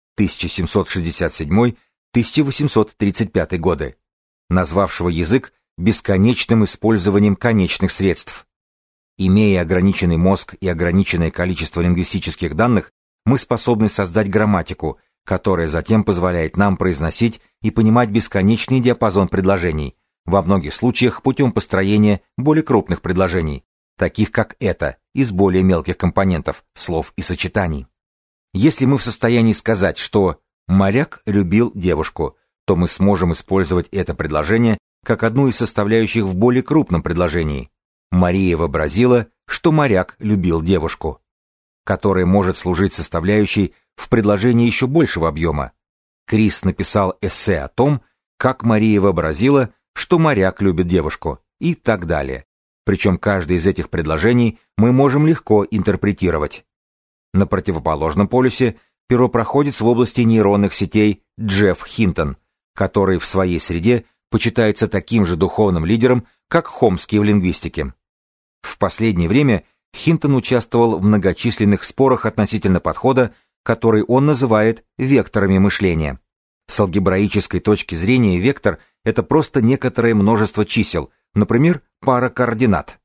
1767-1835 годы, назвавшего язык бесконечным использованием конечных средств. Имея ограниченный мозг и ограниченное количество лингвистических данных, мы способны создать грамматику, которая затем позволяет нам произносить и понимать бесконечный диапазон предложений, во многих случаях путем построения более крупных предложений, таких как это, из более мелких компонентов, слов и сочетаний. Если мы в состоянии сказать, что «моряк любил девушку», то мы сможем использовать это предложение как одну из составляющих в более крупном предложении. Мария вообразила, что моряк любил девушку, которое может служить составляющей в предложении еще большего объема. Крис написал эссе о том, как Мария вообразила, что моряк любит девушку, и так далее. Причем каждое из этих предложений мы можем легко интерпретировать. На противоположном полюсе первопроходец в области нейронных сетей Джефф Хинтон, который в своей среде почитается таким же духовным лидером, как Хомский в лингвистике. В последнее время Хинтон участвовал в многочисленных спорах относительно подхода, который он называет векторами мышления. С алгебраической точки зрения вектор – это просто некоторое множество чисел, например, пара координат.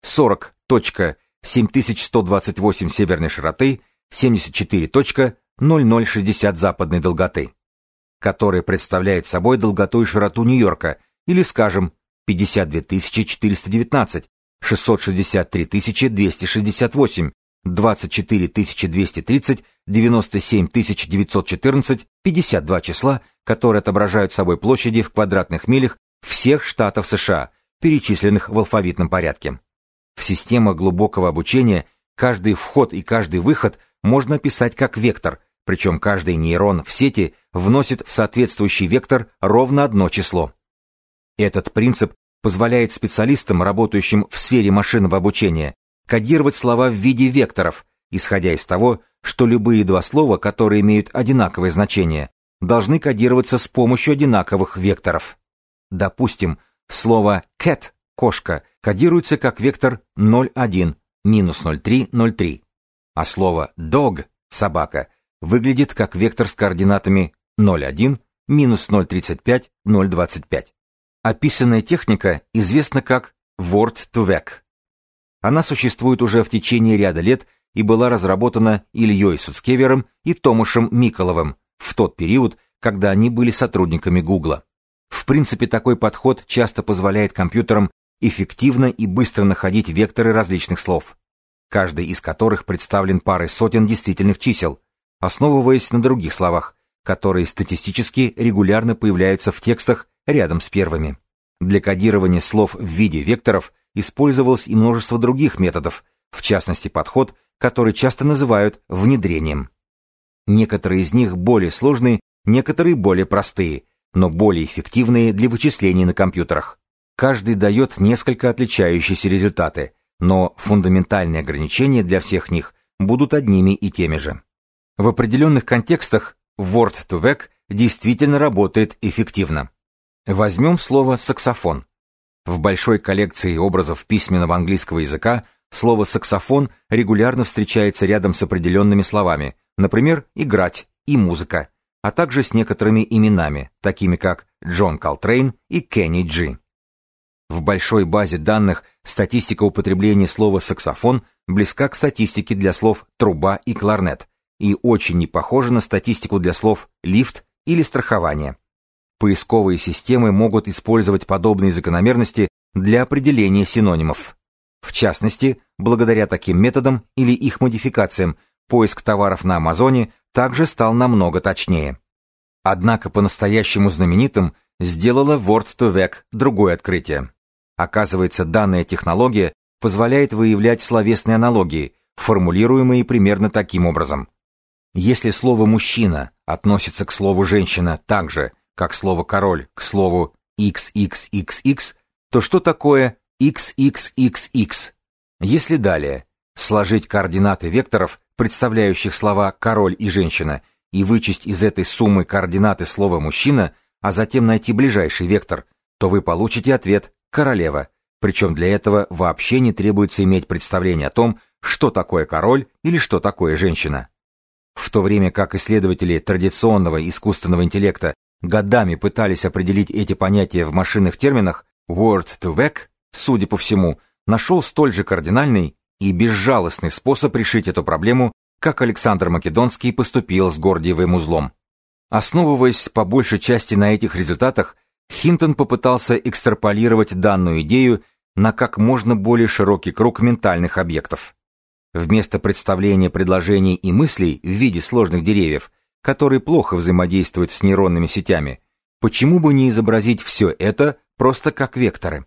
40.7128 северной широты, 74.0060 западной долготы, которая представляет собой долготу и широту Нью-Йорка, или, скажем, 52419, 663268, 24230, 97914, 52 числа, которые отображают собой площади в квадратных милях всех штатов США, перечисленных в алфавитном порядке. В системах глубокого обучения каждый вход и каждый выход можно описать как вектор, причем каждый нейрон в сети вносит в соответствующий вектор ровно одно число. Этот принцип позволяет специалистам, работающим в сфере машинного обучения, кодировать слова в виде векторов, исходя из того, что любые два слова, которые имеют одинаковое значение, должны кодироваться с помощью одинаковых векторов. Допустим, слово cat – кошка кодируется как вектор 0,1, -0303, а слово dog – собака выглядит как вектор с координатами 0,1, -0,35, 0,25. Описанная техника известна как Word2Vec. Она существует уже в течение ряда лет и была разработана Ильей Суцкевером и Томашем Миколовым в тот период, когда они были сотрудниками Гугла. В принципе, такой подход часто позволяет компьютерам эффективно и быстро находить векторы различных слов, каждый из которых представлен парой сотен действительных чисел, основываясь на других словах, которые статистически регулярно появляются в текстах рядом с первыми. Для кодирования слов в виде векторов использовалось и множество других методов, в частности подход, который часто называют внедрением. Некоторые из них более сложные, некоторые более простые, но более эффективные для вычислений на компьютерах. Каждый дает несколько отличающиеся результаты, но фундаментальные ограничения для всех них будут одними и теми же. В определенных контекстах Word2Vec действительно работает эффективно. Возьмем слово «саксофон». В большой коллекции образов письменного английского языка слово «саксофон» регулярно встречается рядом с определенными словами, например, «играть» и «музыка», а также с некоторыми именами, такими как Джон Колтрейн и Кенни Джи. В большой базе данных статистика употребления слова «саксофон» близка к статистике для слов «труба» и «кларнет» и очень не похожа на статистику для слов «лифт» или «страхование». Поисковые системы могут использовать подобные закономерности для определения синонимов. В частности, благодаря таким методам или их модификациям, поиск товаров на Амазоне также стал намного точнее. Однако по-настоящему знаменитым сделала Word2Vec другое открытие. Оказывается, данная технология позволяет выявлять словесные аналогии, формулируемые примерно таким образом. Если слово «мужчина» относится к слову «женщина» так же, как слово «король» к слову XXXX, то что такое XXXX? Если далее сложить координаты векторов, представляющих слова «король» и «женщина», и вычесть из этой суммы координаты слова «мужчина», а затем найти ближайший вектор, то вы получите ответ «королева», причем для этого вообще не требуется иметь представление о том, что такое король или что такое женщина. В то время как исследователи традиционного искусственного интеллекта годами пытались определить эти понятия в машинных терминах, Word2Vec, судя по всему, нашел столь же кардинальный и безжалостный способ решить эту проблему, как Александр Македонский поступил с Гордиевым узлом. Основываясь по большей части на этих результатах, Хинтон попытался экстраполировать данную идею на как можно более широкий круг ментальных объектов. Вместо представления предложений и мыслей в виде сложных деревьев, которые плохо взаимодействуют с нейронными сетями, почему бы не изобразить все это просто как векторы?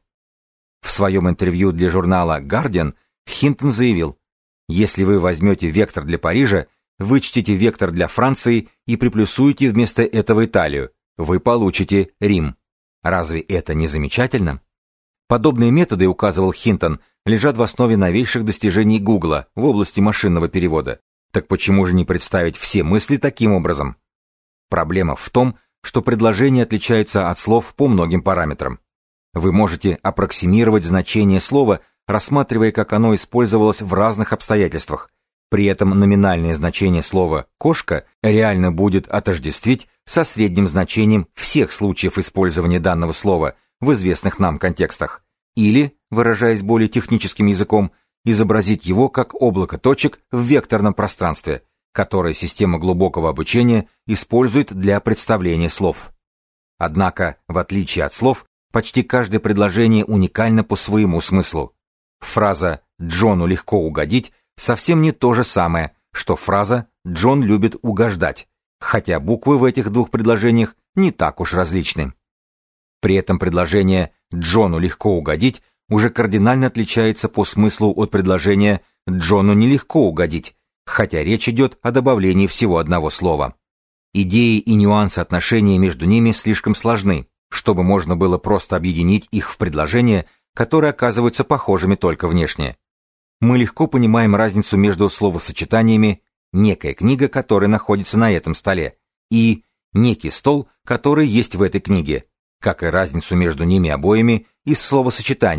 В своем интервью для журнала Guardian Хинтон заявил: если вы возьмете вектор для Парижа, вычтите вектор для Франции и приплюсуете вместо этого Италию, вы получите Рим. Разве это не замечательно? Подобные методы, указывал Хинтон, лежат в основе новейших достижений Гугла в области машинного перевода. Так почему же не представить все мысли таким образом? Проблема в том, что предложения отличаются от слов по многим параметрам. Вы можете аппроксимировать значение слова, рассматривая, как оно использовалось в разных обстоятельствах. При этом номинальное значение слова «кошка» реально будет отождествить со средним значением всех случаев использования данного слова в известных нам контекстах. Или, выражаясь более техническим языком, изобразить его как облако точек в векторном пространстве, которое система глубокого обучения использует для представления слов. Однако, в отличие от слов, почти каждое предложение уникально по своему смыслу. Фраза «Джону легко угодить» совсем не то же самое, что фраза «Джон любит угождать», хотя буквы в этих двух предложениях не так уж различны. При этом предложение «Джону легко угодить» уже кардинально отличается по смыслу от предложения «Джону нелегко угодить», хотя речь идет о добавлении всего одного слова. Идеи и нюансы отношений между ними слишком сложны, чтобы можно было просто объединить их в предложения, которые оказываются похожими только внешне. Мы легко понимаем разницу между словосочетаниями «некая книга, которая находится на этом столе» и «некий стол, который есть в этой книге», как и разницу между ними обоими и словосочетанием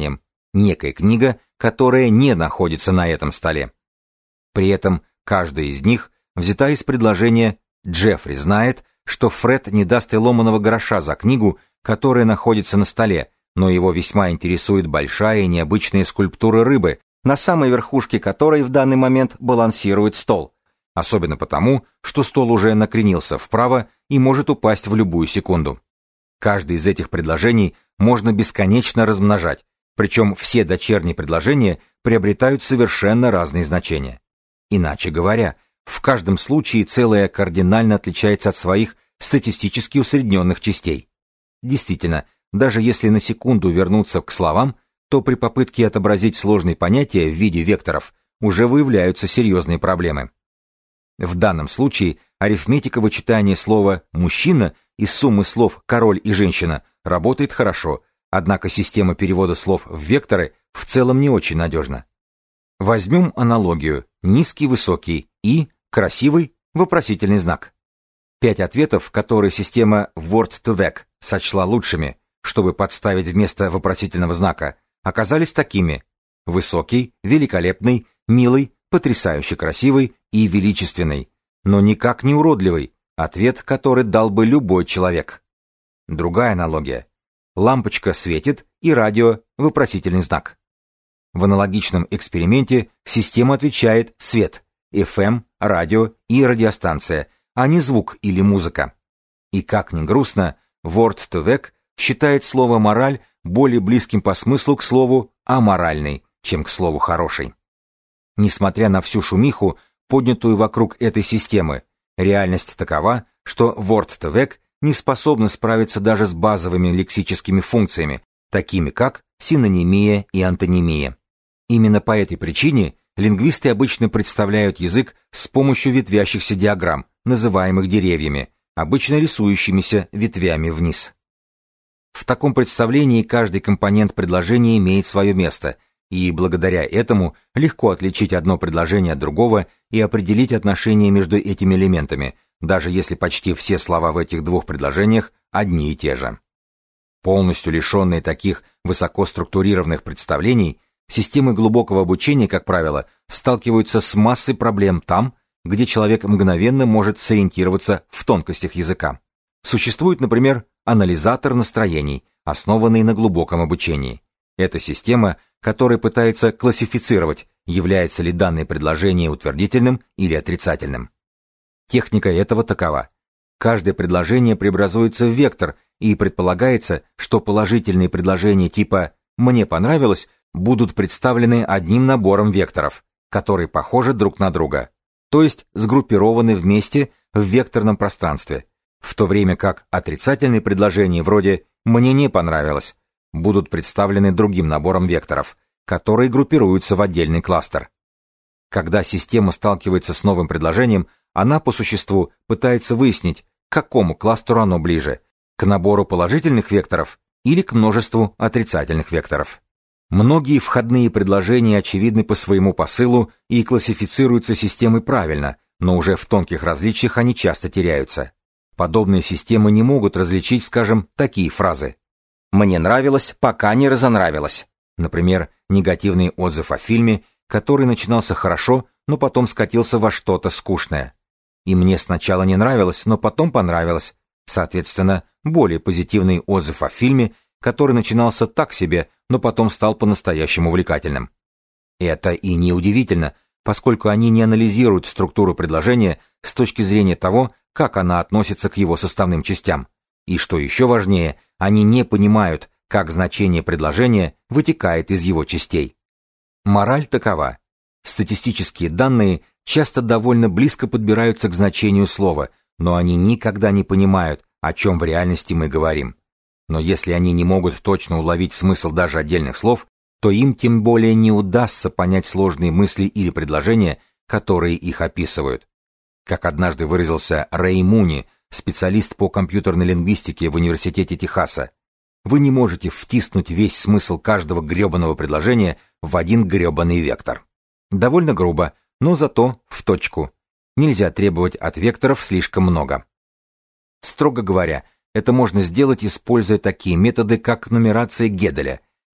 некая книга, которая не находится на этом столе. При этом каждая из них взята из предложения «Джеффри знает, что Фред не даст и ломаного гроша за книгу, которая находится на столе, но его весьма интересует большая и необычная скульптура рыбы, на самой верхушке которой в данный момент балансирует стол, особенно потому, что стол уже накренился вправо и может упасть в любую секунду. Каждое из этих предложений можно бесконечно размножать, причем все дочерние предложения приобретают совершенно разные значения. Иначе говоря, в каждом случае целое кардинально отличается от своих статистически усредненных частей. Действительно, даже если на секунду вернуться к словам, то при попытке отобразить сложные понятия в виде векторов уже выявляются серьезные проблемы. В данном случае арифметика вычитания слова «мужчина» из суммы слов «король» и «женщина» работает хорошо, однако система перевода слов в векторы в целом не очень надежна. Возьмем аналогию «низкий-высокий» и «красивый» вопросительный знак. 5 ответов, которые система Word2Vec сочла лучшими, чтобы подставить вместо вопросительного знака, оказались такими: высокий, великолепный, милый, потрясающе красивый и величественный, но никак не уродливый, ответ, который дал бы любой человек. Другая аналогия. Лампочка светит и радио вопросительный знак. В аналогичном эксперименте система отвечает свет, FM, радио и радиостанция, а не звук или музыка. И как ни грустно, Word2Vec считает слово «мораль» более близким по смыслу к слову «аморальный», чем к слову «хороший». Несмотря на всю шумиху, поднятую вокруг этой системы, реальность такова, что Word2Vec не способна справиться даже с базовыми лексическими функциями, такими как синонимия и антонимия. Именно по этой причине лингвисты обычно представляют язык с помощью ветвящихся диаграмм, называемых деревьями, обычно рисующимися ветвями вниз. В таком представлении каждый компонент предложения имеет свое место, и благодаря этому легко отличить одно предложение от другого и определить отношения между этими элементами, даже если почти все слова в этих двух предложениях одни и те же. Полностью лишенные таких высокоструктурированных представлений, системы глубокого обучения, как правило, сталкиваются с массой проблем там, где человек мгновенно может сориентироваться в тонкостях языка. Существует, например, анализатор настроений, основанный на глубоком обучении. Это система, которая пытается классифицировать, является ли данное предложение утвердительным или отрицательным. Техника этого такова. Каждое предложение преобразуется в вектор, и предполагается, что положительные предложения типа «мне понравилось» будут представлены одним набором векторов, которые похожи друг на друга, то есть сгруппированы вместе в векторном пространстве, в то время как отрицательные предложения вроде «мне не понравилось» будут представлены другим набором векторов, которые группируются в отдельный кластер. Когда система сталкивается с новым предложением, она по существу пытается выяснить, к какому кластеру оно ближе, к набору положительных векторов или к множеству отрицательных векторов. Многие входные предложения очевидны по своему посылу и классифицируются системой правильно, но уже в тонких различиях они часто теряются. Подобные системы не могут различить, скажем, такие фразы: «Мне нравилось, пока не разонравилось». Например, негативный отзыв о фильме, который начинался хорошо, но потом скатился во что-то скучное. «И мне сначала не нравилось, но потом понравилось». Соответственно, более позитивный отзыв о фильме, который начинался так себе, но потом стал по-настоящему увлекательным. Это и не удивительно, поскольку они не анализируют структуру предложения с точки зрения того, как она относится к его составным частям. И что еще важнее, они не понимают, как значение предложения вытекает из его частей. Мораль такова. Статистические данные часто довольно близко подбираются к значению слова, но они никогда не понимают, о чем в реальности мы говорим. Но если они не могут точно уловить смысл даже отдельных слов, то им тем более не удастся понять сложные мысли или предложения, которые их описывают. Как однажды выразился Рэй Муни, специалист по компьютерной лингвистике в Университете Техаса, вы не можете втиснуть весь смысл каждого гребаного предложения в один гребаный вектор. Довольно грубо, но зато в точку. Нельзя требовать от векторов слишком много. Строго говоря, это можно сделать, используя такие методы, как нумерация Геделя,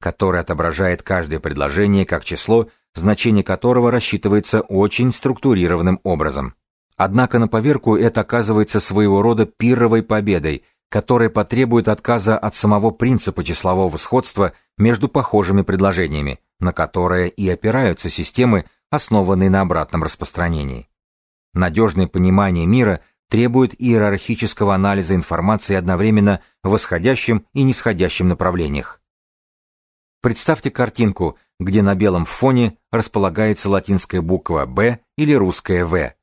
который отображает каждое предложение как число, значение которого рассчитывается очень структурированным образом. Однако на поверку это оказывается своего рода пирровой победой, которая потребует отказа от самого принципа числового сходства между похожими предложениями, на которое и опираются системы, основанные на обратном распространении. Надежное понимание мира требует иерархического анализа информации одновременно в восходящем и нисходящем направлениях. Представьте картинку, где на белом фоне располагается латинская буква «Б» или русская «В».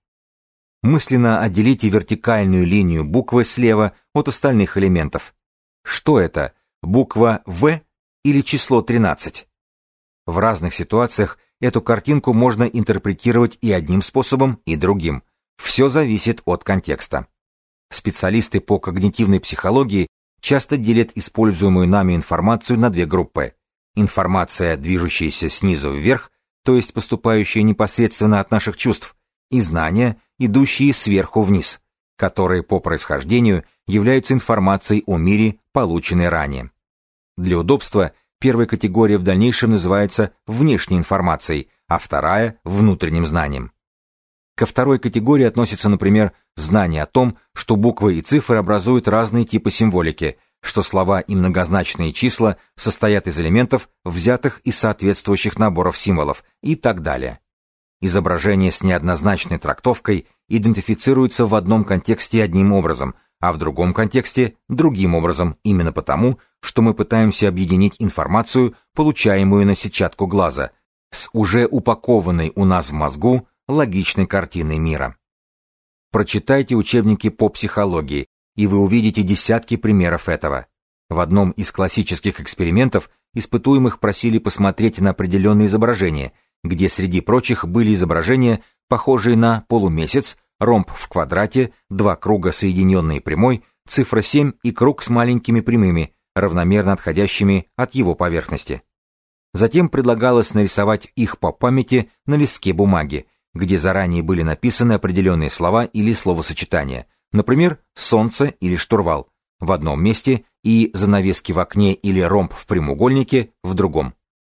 Мысленно отделите вертикальную линию буквы слева от остальных элементов. Что это, буква «В» или число 13? В разных ситуациях эту картинку можно интерпретировать и одним способом, и другим. Все зависит от контекста. Специалисты по когнитивной психологии часто делят используемую нами информацию на две группы. Информация, движущаяся снизу вверх, то есть поступающая непосредственно от наших чувств, и знания, идущие сверху вниз, которые по происхождению являются информацией о мире, полученной ранее. Для удобства первая категория в дальнейшем называется внешней информацией, а вторая – внутренним знанием. Ко второй категории относятся, например, знания о том, что буквы и цифры образуют разные типы символики, что слова и многозначные числа состоят из элементов, взятых из соответствующих наборов символов и так далее. Изображение с неоднозначной трактовкой идентифицируется в одном контексте одним образом, а в другом контексте другим образом, именно потому, что мы пытаемся объединить информацию, получаемую на сетчатку глаза, с уже упакованной у нас в мозгу логичной картиной мира. Прочитайте учебники по психологии, и вы увидите десятки примеров этого. В одном из классических экспериментов испытуемых просили посмотреть на определенные изображения, где среди прочих были изображения, похожие на полумесяц, ромб в квадрате, два круга, соединенные прямой, цифра 7 и круг с маленькими прямыми, равномерно отходящими от его поверхности. Затем предлагалось нарисовать их по памяти на листке бумаги, где заранее были написаны определенные слова или словосочетания, например, «солнце» или «штурвал» в одном месте и «занавески в окне» или «ромб в прямоугольнике» в другом.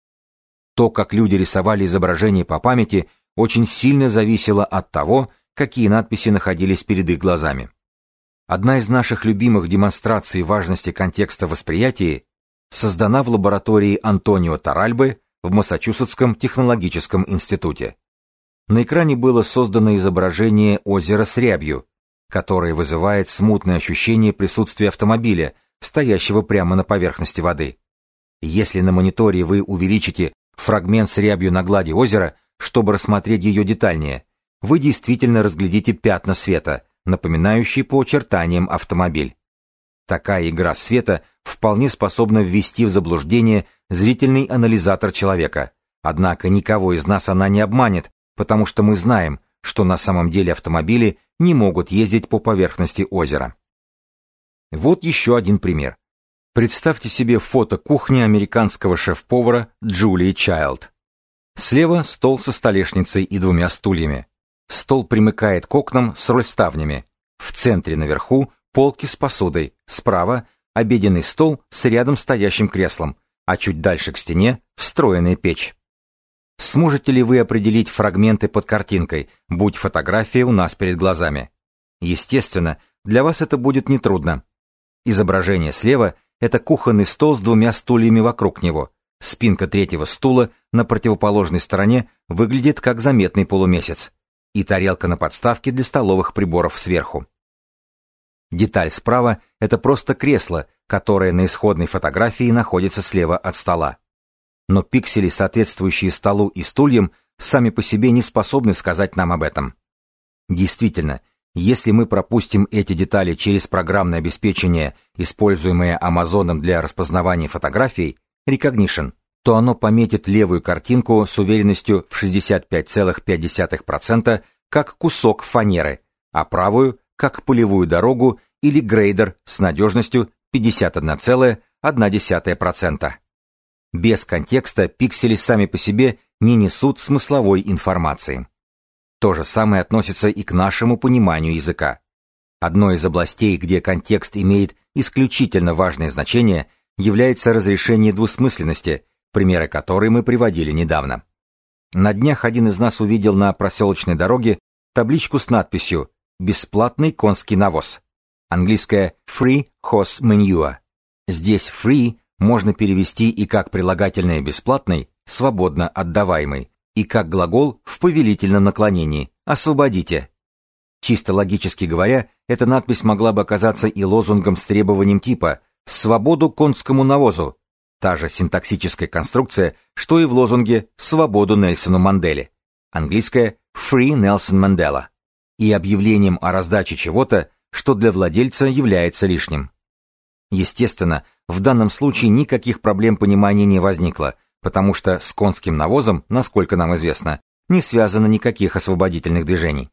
То, как люди рисовали изображения по памяти, очень сильно зависело от того, какие надписи находились перед их глазами. Одна из наших любимых демонстраций важности контекста восприятия создана в лаборатории Антонио Таральбы в Массачусетском технологическом институте. На экране было создано изображение озера с рябью, которое вызывает смутное ощущение присутствия автомобиля, стоящего прямо на поверхности воды. Если на мониторе вы увеличите фрагмент с рябью на глади озера, чтобы рассмотреть ее детальнее, вы действительно разглядите пятна света, напоминающие по очертаниям автомобиль. Такая игра света вполне способна ввести в заблуждение зрительный анализатор человека, однако никого из нас она не обманет, потому что мы знаем, что на самом деле автомобили не могут ездить по поверхности озера. Вот еще один пример. Представьте себе фото кухни американского шеф-повара Джулии Чайлд. Слева стол со столешницей и двумя стульями. Стол примыкает к окнам с рольставнями. В центре наверху полки с посудой, справа обеденный стол с рядом стоящим креслом, а чуть дальше к стене встроенная печь. Сможете ли вы определить фрагменты под картинкой, будь фотография у нас перед глазами? Естественно, для вас это будет нетрудно. Изображение слева – это кухонный стол с двумя стульями вокруг него. Спинка третьего стула на противоположной стороне выглядит как заметный полумесяц. И тарелка на подставке для столовых приборов сверху. Деталь справа – это просто кресло, которое на исходной фотографии находится слева от стола. Но пиксели, соответствующие столу и стульям, сами по себе не способны сказать нам об этом. Действительно, если мы пропустим эти детали через программное обеспечение, используемое Amazon для распознавания фотографий, Recognition, то оно пометит левую картинку с уверенностью в 65,5% как кусок фанеры, а правую – как полевую дорогу или грейдер с надежностью 51,1%. Без контекста пиксели сами по себе не несут смысловой информации. То же самое относится и к нашему пониманию языка. Одной из областей, где контекст имеет исключительно важное значение, является разрешение двусмысленности, примеры которой мы приводили недавно. На днях один из нас увидел на проселочной дороге табличку с надписью «Бесплатный конский навоз». Английское «Free Horse Manure». Здесь «free» можно перевести и как прилагательное «бесплатный», «свободно отдаваемый», и как глагол в повелительном наклонении «освободите». Чисто логически говоря, эта надпись могла бы оказаться и лозунгом с требованием типа «Свободу конскому навозу», та же синтаксическая конструкция, что и в лозунге «Свободу Нельсону Манделе», английское «Free Nelson Mandela», и объявлением о раздаче чего-то, что для владельца является лишним. Естественно, в данном случае никаких проблем понимания не возникло, потому что с конским навозом, насколько нам известно, не связано никаких освободительных движений.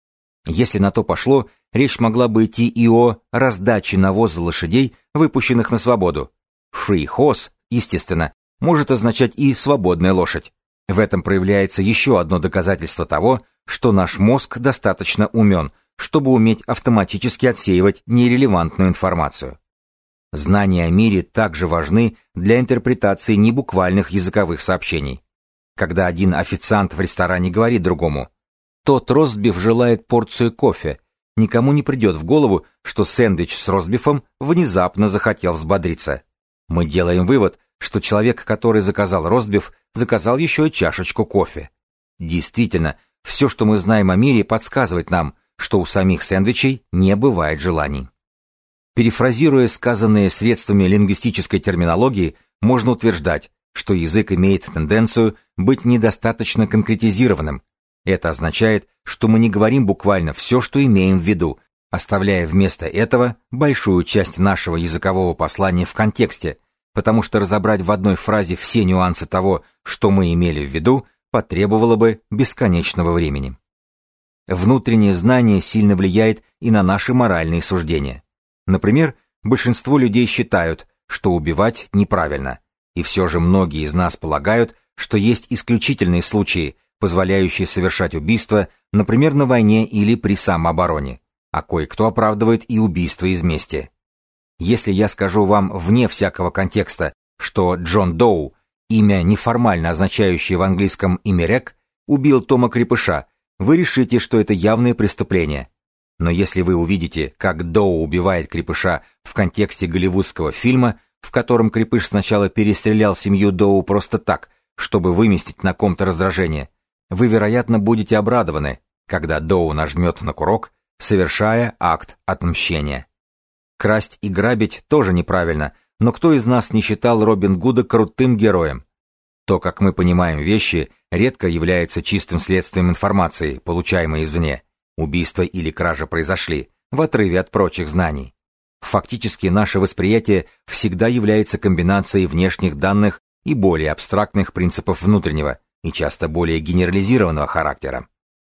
Если на то пошло, речь могла бы идти и о раздаче навоза лошадей, выпущенных на свободу. Free horse, естественно, может означать и свободная лошадь. В этом проявляется еще одно доказательство того, что наш мозг достаточно умен, чтобы уметь автоматически отсеивать нерелевантную информацию. Знания о мире также важны для интерпретации небуквальных языковых сообщений. Когда один официант в ресторане говорит другому: «Тот ростбиф желает порцию кофе», никому не придет в голову, что сэндвич с ростбифом внезапно захотел взбодриться. Мы делаем вывод, что человек, который заказал ростбиф, заказал еще и чашечку кофе. Действительно, все, что мы знаем о мире, подсказывает нам, что у самих сэндвичей не бывает желаний. Перефразируя сказанное средствами лингвистической терминологии, можно утверждать, что язык имеет тенденцию быть недостаточно конкретизированным. Это означает, что мы не говорим буквально все, что имеем в виду, оставляя вместо этого большую часть нашего языкового послания в контексте, потому что разобрать в одной фразе все нюансы того, что мы имели в виду, потребовало бы бесконечного времени. Внутреннее знание сильно влияет и на наши моральные суждения. Например, большинство людей считают, что убивать неправильно, и все же многие из нас полагают, что есть исключительные случаи, позволяющие совершать убийства, например, на войне или при самообороне, а кое-кто оправдывает и убийство из мести. Если я скажу вам вне всякого контекста, что Джон Доу, имя неформально означающее в английском имя рек, убил Тома Крепыша, вы решите, что это явное преступление. Но если вы увидите, как Доу убивает Крепыша в контексте голливудского фильма, в котором Крепыш сначала перестрелял семью Доу просто так, чтобы выместить на ком-то раздражение, вы, вероятно, будете обрадованы, когда Доу нажмет на курок, совершая акт отмщения. Красть и грабить тоже неправильно, но кто из нас не считал Робин Гуда крутым героем? То, как мы понимаем вещи, редко является чистым следствием информации, получаемой извне. Убийство или кража произошли, в отрыве от прочих знаний. Фактически наше восприятие всегда является комбинацией внешних данных и более абстрактных принципов внутреннего и часто более генерализированного характера.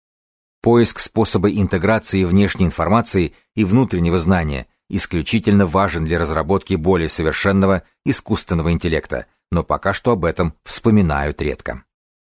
Поиск способа интеграции внешней информации и внутреннего знания исключительно важен для разработки более совершенного искусственного интеллекта, но пока что об этом вспоминают редко.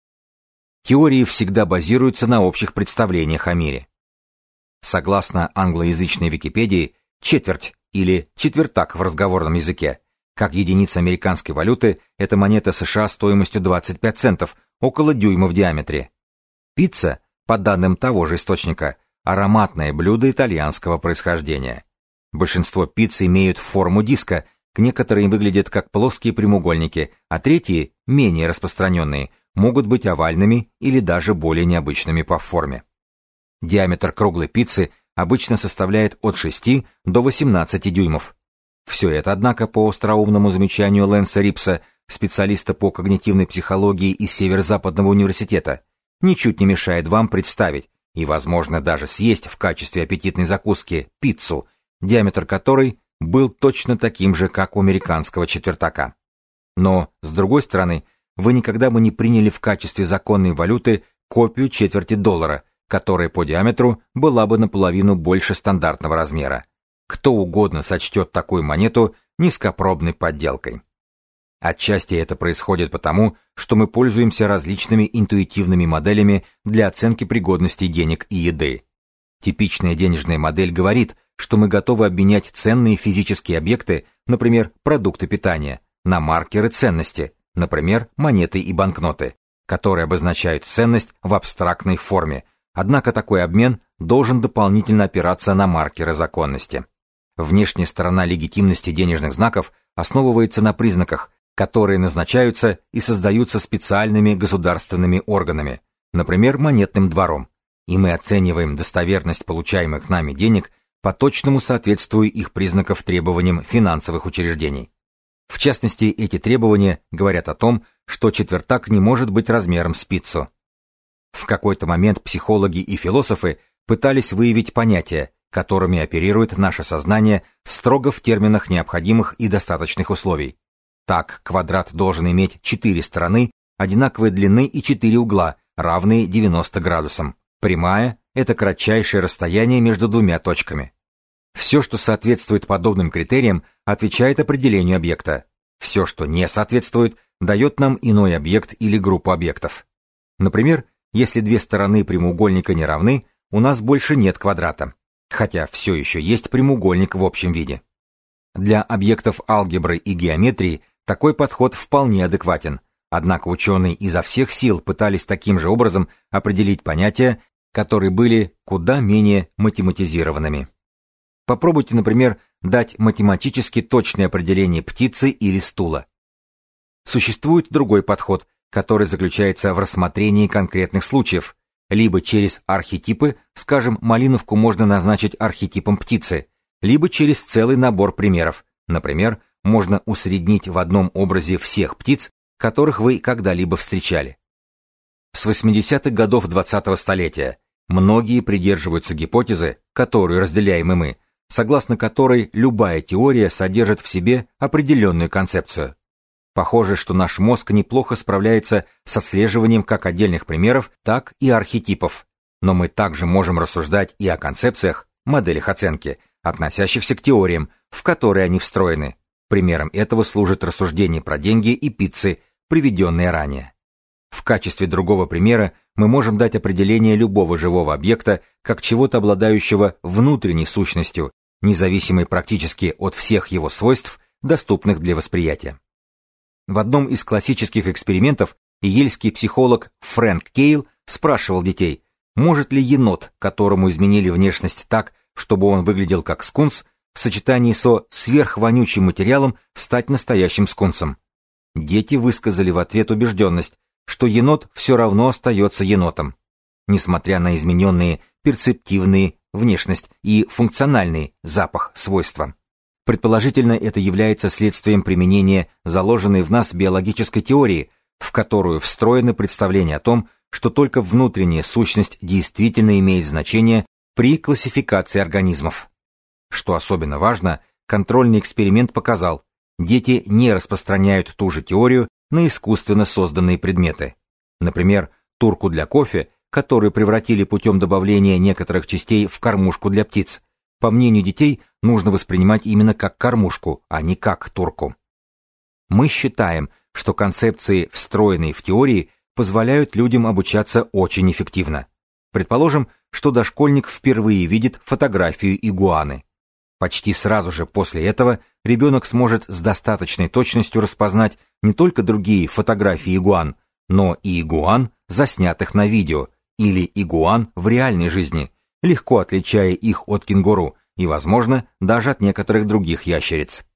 Теории всегда базируются на общих представлениях о мире. Согласно англоязычной Википедии, четверть или четвертак в разговорном языке, как единица американской валюты, это монета США стоимостью 25 центов, около дюйма в диаметре. Пицца, по данным того же источника, ароматное блюдо итальянского происхождения. Большинство пицц имеют форму диска, некоторые выглядят как плоские прямоугольники, а третьи, менее распространенные, могут быть овальными или даже более необычными по форме. Диаметр круглой пиццы обычно составляет от 6 до 18 дюймов. Все это, однако, по остроумному замечанию Лэнса Рипса, специалиста по когнитивной психологии из Северо-Западного университета, ничуть не мешает вам представить и, возможно, даже съесть в качестве аппетитной закуски пиццу, диаметр которой был точно таким же, как у американского четвертака. Но, с другой стороны, вы никогда бы не приняли в качестве законной валюты копию четверти доллара, которая по диаметру была бы наполовину больше стандартного размера. Кто угодно сочтет такую монету низкопробной подделкой. Отчасти это происходит потому, что мы пользуемся различными интуитивными моделями для оценки пригодности денег и еды. Типичная денежная модель говорит, что мы готовы обменять ценные физические объекты, например, продукты питания, на маркеры ценности, например, монеты и банкноты, которые обозначают ценность в абстрактной форме, однако такой обмен должен дополнительно опираться на маркеры законности. Внешняя сторона легитимности денежных знаков основывается на признаках, которые назначаются и создаются специальными государственными органами, например, монетным двором, и мы оцениваем достоверность получаемых нами денег по точному соответствию их признаков требованиям финансовых учреждений. В частности, эти требования говорят о том, что четвертак не может быть размером с пиццу. В какой-то момент психологи и философы пытались выявить понятия, которыми оперирует наше сознание строго в терминах необходимых и достаточных условий. Так, квадрат должен иметь 4 стороны, одинаковой длины и 4 угла, равные 90 градусам. Прямая – это кратчайшее расстояние между двумя точками. Все, что соответствует подобным критериям, отвечает определению объекта. Все, что не соответствует, дает нам иной объект или группу объектов. Например, если две стороны прямоугольника не равны, у нас больше нет квадрата, хотя все еще есть прямоугольник в общем виде. Для объектов алгебры и геометрии такой подход вполне адекватен, однако ученые изо всех сил пытались таким же образом определить понятия, которые были куда менее математизированными. Попробуйте, например, дать математически точное определение птицы или стула. Существует другой подход, который заключается в рассмотрении конкретных случаев, либо через архетипы, скажем, малиновку можно назначить архетипом птицы, либо через целый набор примеров, например, можно усреднить в одном образе всех птиц, которых вы когда-либо встречали. С 80-х годов 20-го столетия многие придерживаются гипотезы, которую разделяем и мы, согласно которой любая теория содержит в себе определенную концепцию. Похоже, что наш мозг неплохо справляется с отслеживанием как отдельных примеров, так и архетипов, но мы также можем рассуждать и о концепциях, моделях оценки, относящихся к теориям, в которые они встроены. Примером этого служит рассуждение про деньги и пиццы, приведенные ранее. В качестве другого примера мы можем дать определение любого живого объекта как чего-то обладающего внутренней сущностью, независимой практически от всех его свойств, доступных для восприятия. В одном из классических экспериментов йельский психолог Фрэнк Кейл спрашивал детей, может ли енот, которому изменили внешность так, чтобы он выглядел как скунс, в сочетании со сверхвонючим материалом стать настоящим скунсом. Дети высказали в ответ убежденность, что енот все равно остается енотом, несмотря на измененные перцептивные внешность и функциональный запах свойства. Предположительно, это является следствием применения заложенной в нас биологической теории, в которую встроено представление о том, что только внутренняя сущность действительно имеет значение при классификации организмов. Что особенно важно, контрольный эксперимент показал, дети не распространяют ту же теорию на искусственно созданные предметы. Например, турку для кофе, которую превратили путем добавления некоторых частей в кормушку для птиц. По мнению детей, нужно воспринимать именно как кормушку, а не как турку. Мы считаем, что концепции, встроенные в теории, позволяют людям обучаться очень эффективно. Предположим, что дошкольник впервые видит фотографию игуаны. Почти сразу же после этого ребенок сможет с достаточной точностью распознать не только другие фотографии игуан, но и игуан, заснятых на видео, или игуан в реальной жизни, легко отличая их от кенгуру и, возможно, даже от некоторых других ящериц.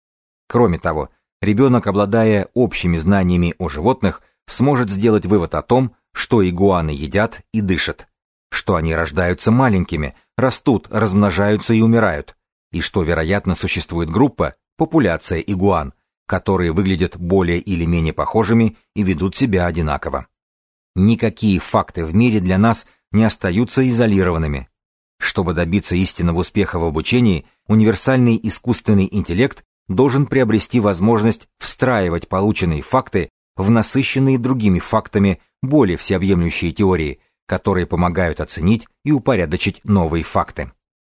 Кроме того, ребенок, обладая общими знаниями о животных, сможет сделать вывод о том, что игуаны едят и дышат, что они рождаются маленькими, растут, размножаются и умирают, и что, вероятно, существует группа, популяция игуан, которые выглядят более или менее похожими и ведут себя одинаково. Никакие факты в мире для нас не остаются изолированными. Чтобы добиться истинного успеха в обучении, универсальный искусственный интеллект должен приобрести возможность встраивать полученные факты в насыщенные другими фактами более всеобъемлющие теории, которые помогают оценить и упорядочить новые факты.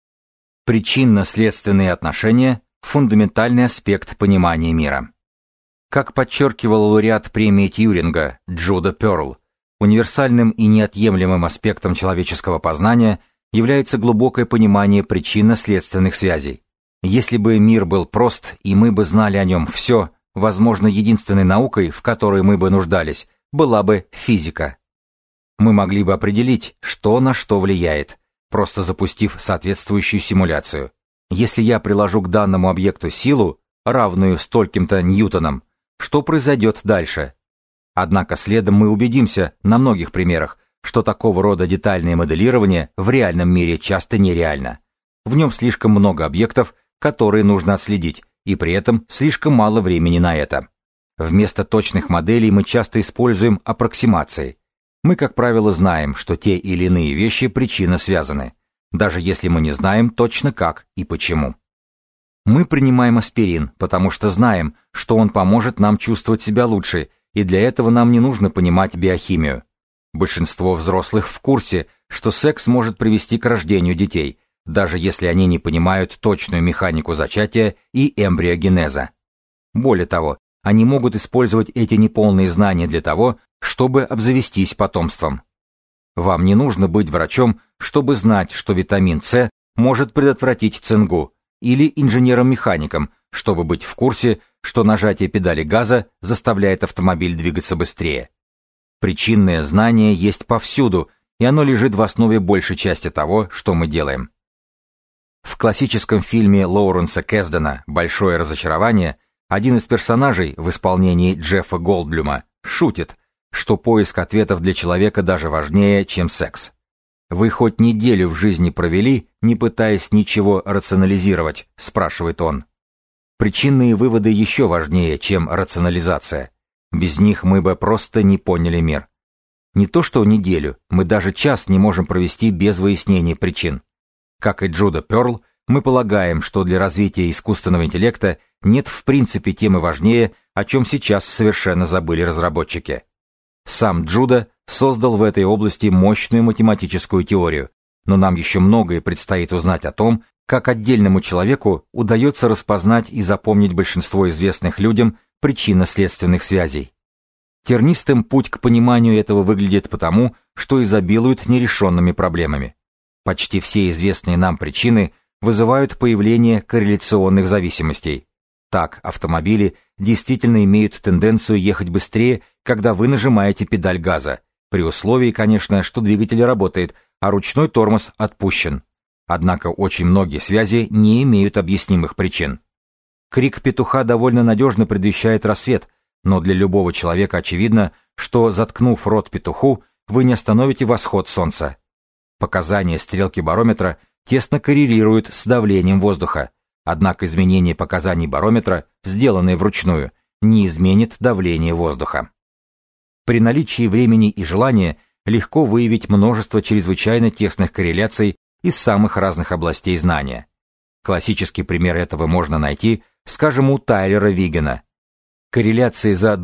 Причинно-следственные отношения – фундаментальный аспект понимания мира. Как подчеркивал лауреат премии Тьюринга Джуда Перл, универсальным и неотъемлемым аспектом человеческого познания является глубокое понимание причинно-следственных связей. Если бы мир был прост и мы бы знали о нем все, возможно, единственной наукой, в которой мы бы нуждались, была бы физика. Мы могли бы определить, что на что влияет, просто запустив соответствующую симуляцию. Если я приложу к данному объекту силу, равную стольким-то ньютонам, что произойдет дальше? Однако следом мы убедимся на многих примерах, что такого рода детальное моделирование в реальном мире часто нереально. В нем слишком много объектов, которые нужно отследить, и при этом слишком мало времени на это. Вместо точных моделей мы часто используем аппроксимации. Мы, как правило, знаем, что те или иные вещи причинно связаны, даже если мы не знаем точно как и почему. Мы принимаем аспирин, потому что знаем, что он поможет нам чувствовать себя лучше, и для этого нам не нужно понимать биохимию. Большинство взрослых в курсе, что секс может привести к рождению детей, даже если они не понимают точную механику зачатия и эмбриогенеза. Более того, они могут использовать эти неполные знания для того, чтобы обзавестись потомством. Вам не нужно быть врачом, чтобы знать, что витамин С может предотвратить цингу, или инженером-механиком, чтобы быть в курсе, что нажатие педали газа заставляет автомобиль двигаться быстрее. Причинное знание есть повсюду, и оно лежит в основе большей части того, что мы делаем. В классическом фильме Лоуренса Кэсдена «Большое разочарование» один из персонажей в исполнении Джеффа Голдблюма шутит, что поиск ответов для человека даже важнее, чем секс. «Вы хоть неделю в жизни провели, не пытаясь ничего рационализировать?» – спрашивает он. Причинные выводы еще важнее, чем рационализация. Без них мы бы просто не поняли мир. Не то что неделю, мы даже час не можем провести без выяснения причин. Как и Джуда Перл, мы полагаем, что для развития искусственного интеллекта нет в принципе темы важнее, о чем сейчас совершенно забыли разработчики. Сам Джуда создал в этой области мощную математическую теорию, но нам еще многое предстоит узнать о том, как отдельному человеку удается распознать и запомнить большинство известных людям причинно-следственных связей. Тернистым путь к пониманию этого выглядит потому, что изобилует нерешенными проблемами. Почти все известные нам причины вызывают появление корреляционных зависимостей. Так, автомобили действительно имеют тенденцию ехать быстрее, когда вы нажимаете педаль газа, при условии, конечно, что двигатель работает, а ручной тормоз отпущен. Однако очень многие связи не имеют объяснимых причин. Крик петуха довольно надежно предвещает рассвет, но для любого человека очевидно, что, заткнув рот петуху, вы не остановите восход солнца. Показания стрелки барометра тесно коррелируют с давлением воздуха, однако изменение показаний барометра, сделанное вручную, не изменит давление воздуха. При наличии времени и желания легко выявить множество чрезвычайно тесных корреляций из самых разных областей знания. Классический пример этого можно найти, скажем, у Тайлера Вигена. Корреляции за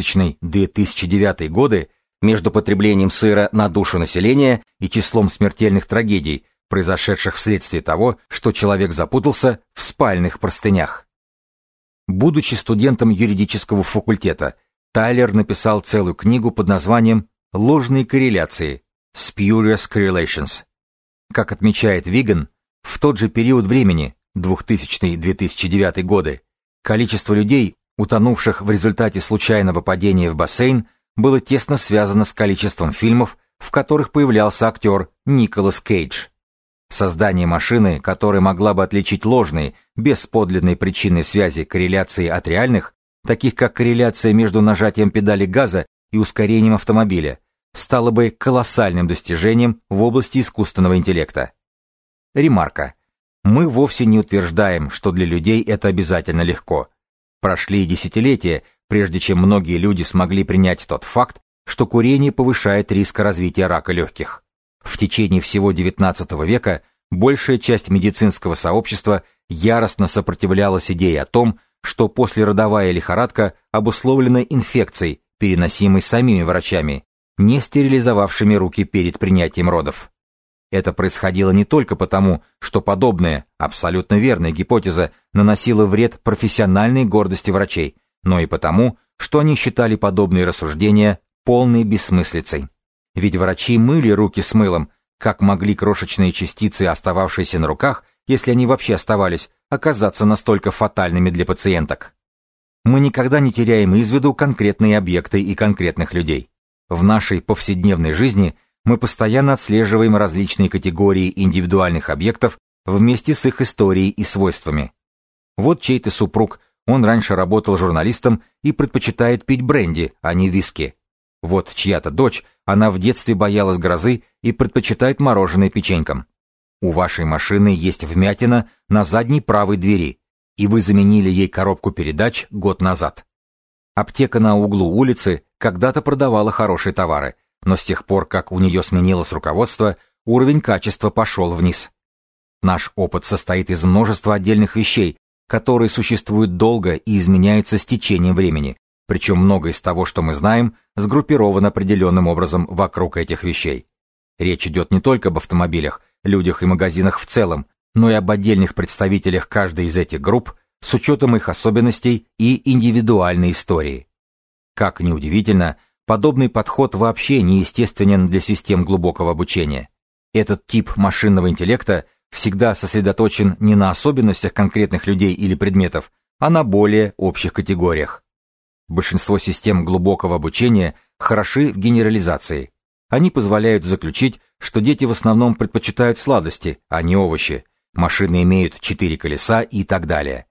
2000-2009 годы между потреблением сыра на душу населения и числом смертельных трагедий, произошедших вследствие того, что человек запутался в спальных простынях. Будучи студентом юридического факультета, Тайлер написал целую книгу под названием «Ложные корреляции» (Spurious Correlations). Как отмечает Виган, в тот же период времени, 2000-2009 годы, количество людей, утонувших в результате случайного падения в бассейн, было тесно связано с количеством фильмов, в которых появлялся актер Николас Кейдж. Создание машины, которая могла бы отличить ложные, без подлинной причинной связи корреляции от реальных, таких как корреляция между нажатием педали газа и ускорением автомобиля, стало бы колоссальным достижением в области искусственного интеллекта. Ремарка. Мы вовсе не утверждаем, что для людей это обязательно легко. Прошли десятилетия, прежде чем многие люди смогли принять тот факт, что курение повышает риск развития рака легких. В течение всего XIX века большая часть медицинского сообщества яростно сопротивлялась идее о том, что послеродовая лихорадка обусловлена инфекцией, переносимой самими врачами, не стерилизовавшими руки перед принятием родов. Это происходило не только потому, что подобная, абсолютно верная гипотеза наносила вред профессиональной гордости врачей, но и потому, что они считали подобные рассуждения полной бессмыслицей. Ведь врачи мыли руки с мылом, как могли крошечные частицы, остававшиеся на руках, если они вообще оставались, оказаться настолько фатальными для пациенток. Мы никогда не теряем из виду конкретные объекты и конкретных людей. В нашей повседневной жизни мы постоянно отслеживаем различные категории индивидуальных объектов вместе с их историей и свойствами. Вот чей-то супруг, он раньше работал журналистом и предпочитает пить бренди, а не виски. Вот чья-то дочь, она в детстве боялась грозы и предпочитает мороженое печенькам. У вашей машины есть вмятина на задней правой двери, и вы заменили ей коробку передач год назад. Аптека на углу улицы когда-то продавала хорошие товары, но с тех пор, как у нее сменилось руководство, уровень качества пошел вниз. Наш опыт состоит из множества отдельных вещей, которые существуют долго и изменяются с течением времени, причем многое из того, что мы знаем, сгруппировано определенным образом вокруг этих вещей. Речь идет не только об автомобилях, людях и магазинах в целом, но и об отдельных представителях каждой из этих групп с учетом их особенностей и индивидуальной истории. Как ни удивительно, подобный подход вообще неестественен для систем глубокого обучения. Этот тип машинного интеллекта всегда сосредоточен не на особенностях конкретных людей или предметов, а на более общих категориях. Большинство систем глубокого обучения хороши в генерализации. Они позволяют заключить, что дети в основном предпочитают сладости, а не овощи, машины имеют 4 колеса и так далее.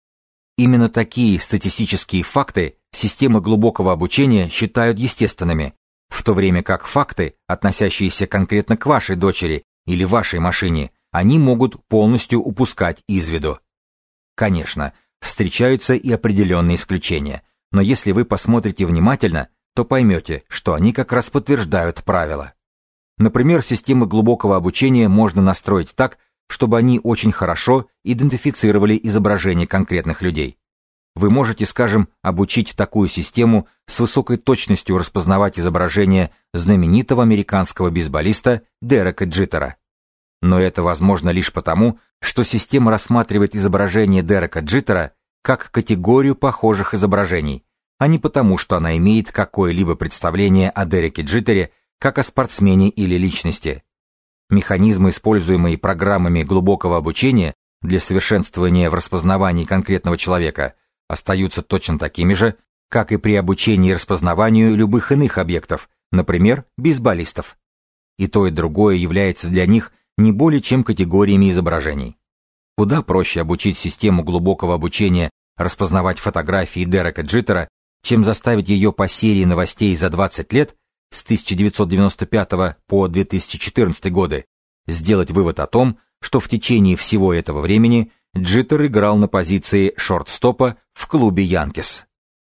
Именно такие статистические факты системы глубокого обучения считают естественными, в то время как факты, относящиеся конкретно к вашей дочери или вашей машине, они могут полностью упускать из виду. Конечно, встречаются и определенные исключения, но если вы посмотрите внимательно, то поймете, что они как раз подтверждают правила. Например, системы глубокого обучения можно настроить так, чтобы они очень хорошо идентифицировали изображения конкретных людей. Вы можете, скажем, обучить такую систему с высокой точностью распознавать изображение знаменитого американского бейсболиста Дерека Джитера. Но это возможно лишь потому, что система рассматривает изображение Дерека Джитера как категорию похожих изображений, а не потому, что она имеет какое-либо представление о Дереке Джитере как о спортсмене или личности. Механизмы, используемые программами глубокого обучения для совершенствования в распознавании конкретного человека, остаются точно такими же, как и при обучении распознаванию любых иных объектов, например, бейсболистов. И то, и другое является для них не более чем категориями изображений. Куда проще обучить систему глубокого обучения распознавать фотографии Дерека Джитера, чем заставить ее по серии новостей за 20 лет, с 1995 по 2014 годы, сделать вывод о том, что в течение всего этого времени Джитер играл на позиции шортстопа в клубе Янкис.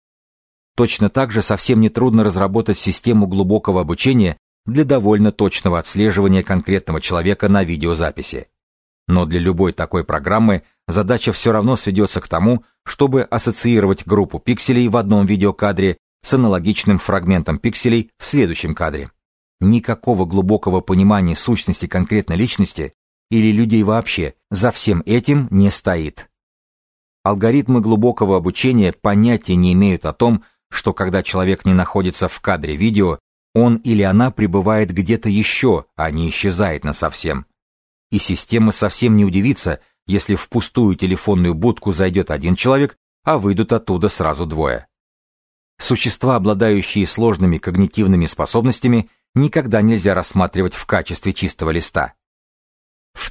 Точно так же совсем нетрудно разработать систему глубокого обучения для довольно точного отслеживания конкретного человека на видеозаписи. Но для любой такой программы задача все равно сведется к тому, чтобы ассоциировать группу пикселей в одном видеокадре с аналогичным фрагментом пикселей в следующем кадре. Никакого глубокого понимания сущности конкретной личности или людей вообще за всем этим не стоит. Алгоритмы глубокого обучения понятия не имеют о том, что когда человек не находится в кадре видео, он или она пребывает где-то еще, а не исчезает насовсем. И система совсем не удивится, если в пустую телефонную будку зайдет один человек, а выйдут оттуда сразу двое. Существа, обладающие сложными когнитивными способностями, никогда нельзя рассматривать в качестве чистого листа. В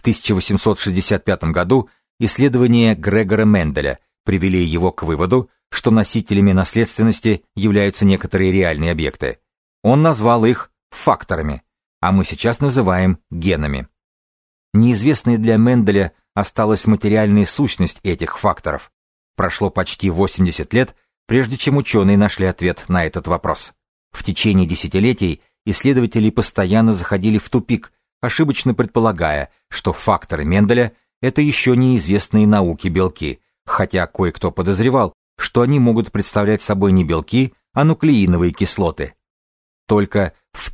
1865 году исследования Грегора Менделя привели его к выводу, что носителями наследственности являются некоторые реальные объекты. Он назвал их факторами, а мы сейчас называем генами. Неизвестной для Менделя осталась материальная сущность этих факторов. Прошло почти 80 лет, прежде чем ученые нашли ответ на этот вопрос. В течение десятилетий исследователи постоянно заходили в тупик, ошибочно предполагая, что факторы Менделя – это еще неизвестные науке белки, хотя кое-кто подозревал, что они могут представлять собой не белки, а нуклеиновые кислоты. Только в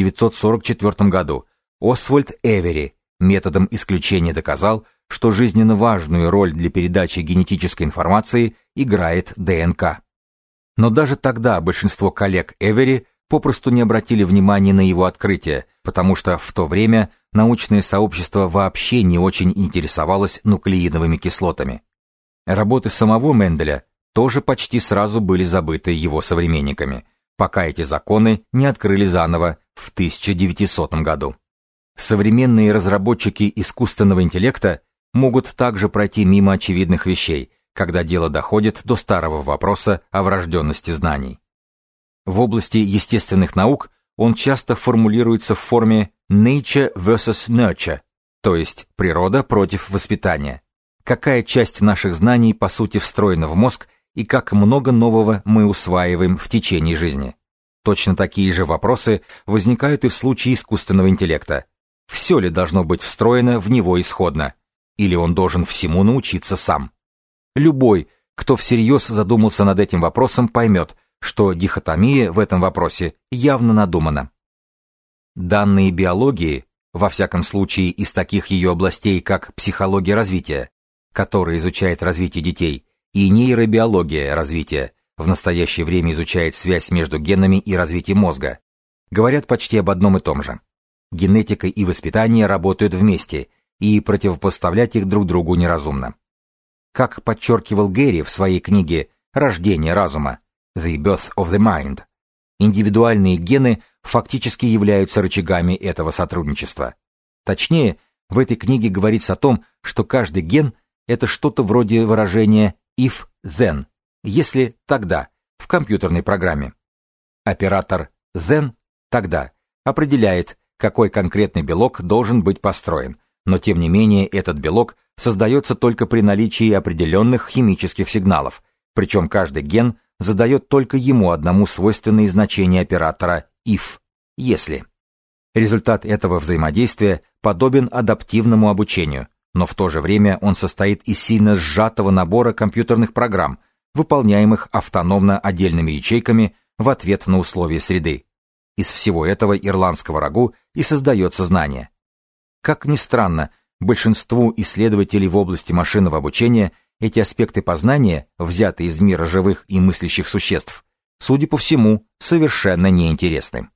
1944 году Освальд Эвери методом исключения доказал, что жизненно важную роль для передачи генетической информации играет ДНК. Но даже тогда большинство коллег Эвери попросту не обратили внимания на его открытие, потому что в то время научное сообщество вообще не очень интересовалось нуклеиновыми кислотами. Работы самого Менделя, тоже почти сразу были забыты его современниками, пока эти законы не открыли заново в 1900 году. Современные разработчики искусственного интеллекта могут также пройти мимо очевидных вещей, когда дело доходит до старого вопроса о врожденности знаний. В области естественных наук он часто формулируется в форме nature versus nurture, то есть природа против воспитания. Какая часть наших знаний по сути встроена в мозг и как много нового мы усваиваем в течение жизни. Точно такие же вопросы возникают и в случае искусственного интеллекта. Все ли должно быть встроено в него исходно? Или он должен всему научиться сам? Любой, кто всерьез задумался над этим вопросом, поймет, что дихотомия в этом вопросе явно надумана. Данные биологии, во всяком случае из таких ее областей, как психология развития, которая изучает развитие детей, и нейробиология развития, в настоящее время изучает связь между генами и развитием мозга, говорят почти об одном и том же. Генетика и воспитание работают вместе, и противопоставлять их друг другу неразумно. Как подчеркивал Гэри в своей книге «Рождение разума» The Birth of the Mind, индивидуальные гены фактически являются рычагами этого сотрудничества. Точнее, в этой книге говорится о том, что каждый ген — это что-то вроде выражения if then, если тогда, в компьютерной программе. Оператор then, тогда, определяет, какой конкретный белок должен быть построен, но тем не менее этот белок создается только при наличии определенных химических сигналов, причем каждый ген задает только ему одному свойственные значения оператора if, если. Результат этого взаимодействия подобен адаптивному обучению, но в то же время он состоит из сильно сжатого набора компьютерных программ, выполняемых автономно отдельными ячейками в ответ на условия среды. Из всего этого ирландского рагу и создается знание. Как ни странно, большинству исследователей в области машинного обучения эти аспекты познания, взятые из мира живых и мыслящих существ, судя по всему, совершенно неинтересны.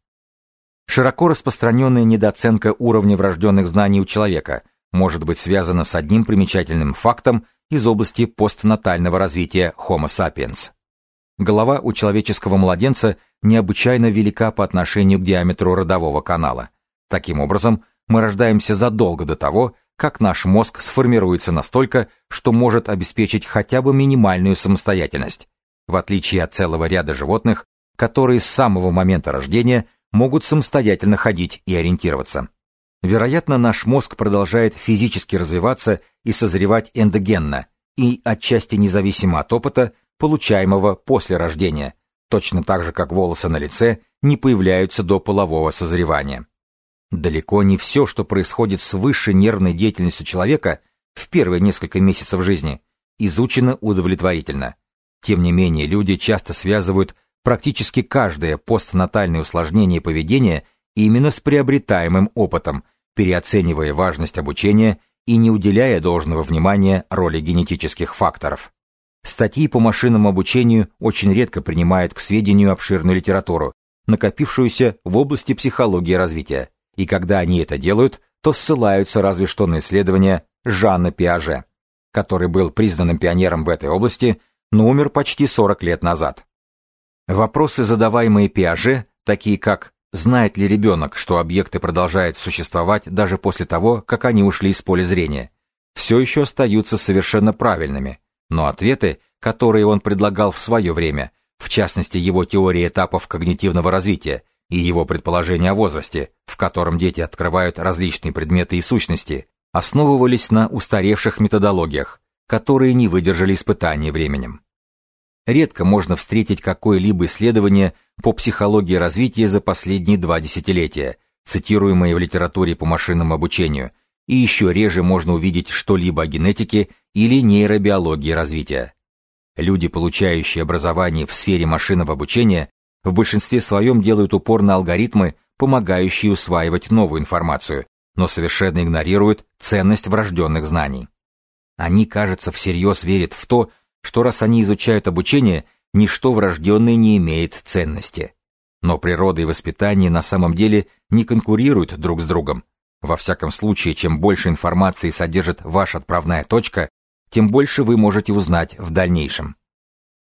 Широко распространенная недооценка уровня врожденных знаний у человека может быть связана с одним примечательным фактом из области постнатального развития Homo sapiens. Голова у человеческого младенца необычайно велика по отношению к диаметру родового канала. Таким образом, мы рождаемся задолго до того, как наш мозг сформируется настолько, что может обеспечить хотя бы минимальную самостоятельность, в отличие от целого ряда животных, которые с самого момента рождения могут самостоятельно ходить и ориентироваться. Вероятно, наш мозг продолжает физически развиваться и созревать эндогенно и отчасти независимо от опыта, получаемого после рождения, точно так же, как волосы на лице не появляются до полового созревания. Далеко не все, что происходит с высшей нервной деятельностью человека в первые несколько месяцев жизни, изучено удовлетворительно. Тем не менее, люди часто связывают практически каждое постнатальное усложнение поведения именно с приобретаемым опытом, переоценивая важность обучения и не уделяя должного внимания роли генетических факторов. Статьи по машинному обучению очень редко принимают к сведению обширную литературу, накопившуюся в области психологии развития, и когда они это делают, то ссылаются разве что на исследования Жана Пиаже, который был признанным пионером в этой области, но умер почти 40 лет назад. Вопросы, задаваемые Пиаже, такие как «Знает ли ребенок, что объекты продолжают существовать даже после того, как они ушли из поля зрения?», все еще остаются совершенно правильными, но ответы, которые он предлагал в свое время, в частности его теория этапов когнитивного развития и его предположения о возрасте, в котором дети открывают различные предметы и сущности, основывались на устаревших методологиях, которые не выдержали испытаний временем. Редко можно встретить какое-либо исследование по психологии развития за последние 2 десятилетия, цитируемое в литературе по машинному обучению, и еще реже можно увидеть что-либо о генетике или нейробиологии развития. Люди, получающие образование в сфере машинного обучения, в большинстве своем делают упор на алгоритмы, помогающие усваивать новую информацию, но совершенно игнорируют ценность врожденных знаний. Они, кажется, всерьез верят в то, что раз они изучают обучение, ничто врожденное не имеет ценности. Но природа и воспитание на самом деле не конкурируют друг с другом. Во всяком случае, чем больше информации содержит ваша отправная точка, тем больше вы можете узнать в дальнейшем.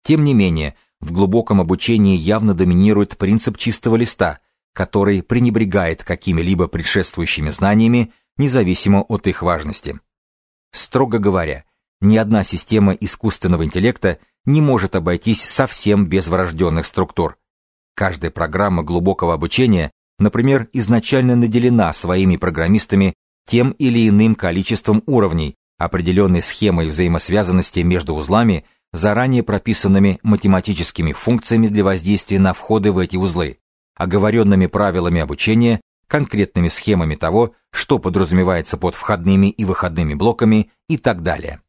Тем не менее, в глубоком обучении явно доминирует принцип чистого листа, который пренебрегает какими-либо предшествующими знаниями, независимо от их важности. Строго говоря, ни одна система искусственного интеллекта не может обойтись совсем без врожденных структур. Каждая программа глубокого обучения, например, изначально наделена своими программистами тем или иным количеством уровней, определенной схемой взаимосвязанности между узлами, заранее прописанными математическими функциями для воздействия на входы в эти узлы, оговоренными правилами обучения, конкретными схемами того, что подразумевается под входными и выходными блоками и так далее.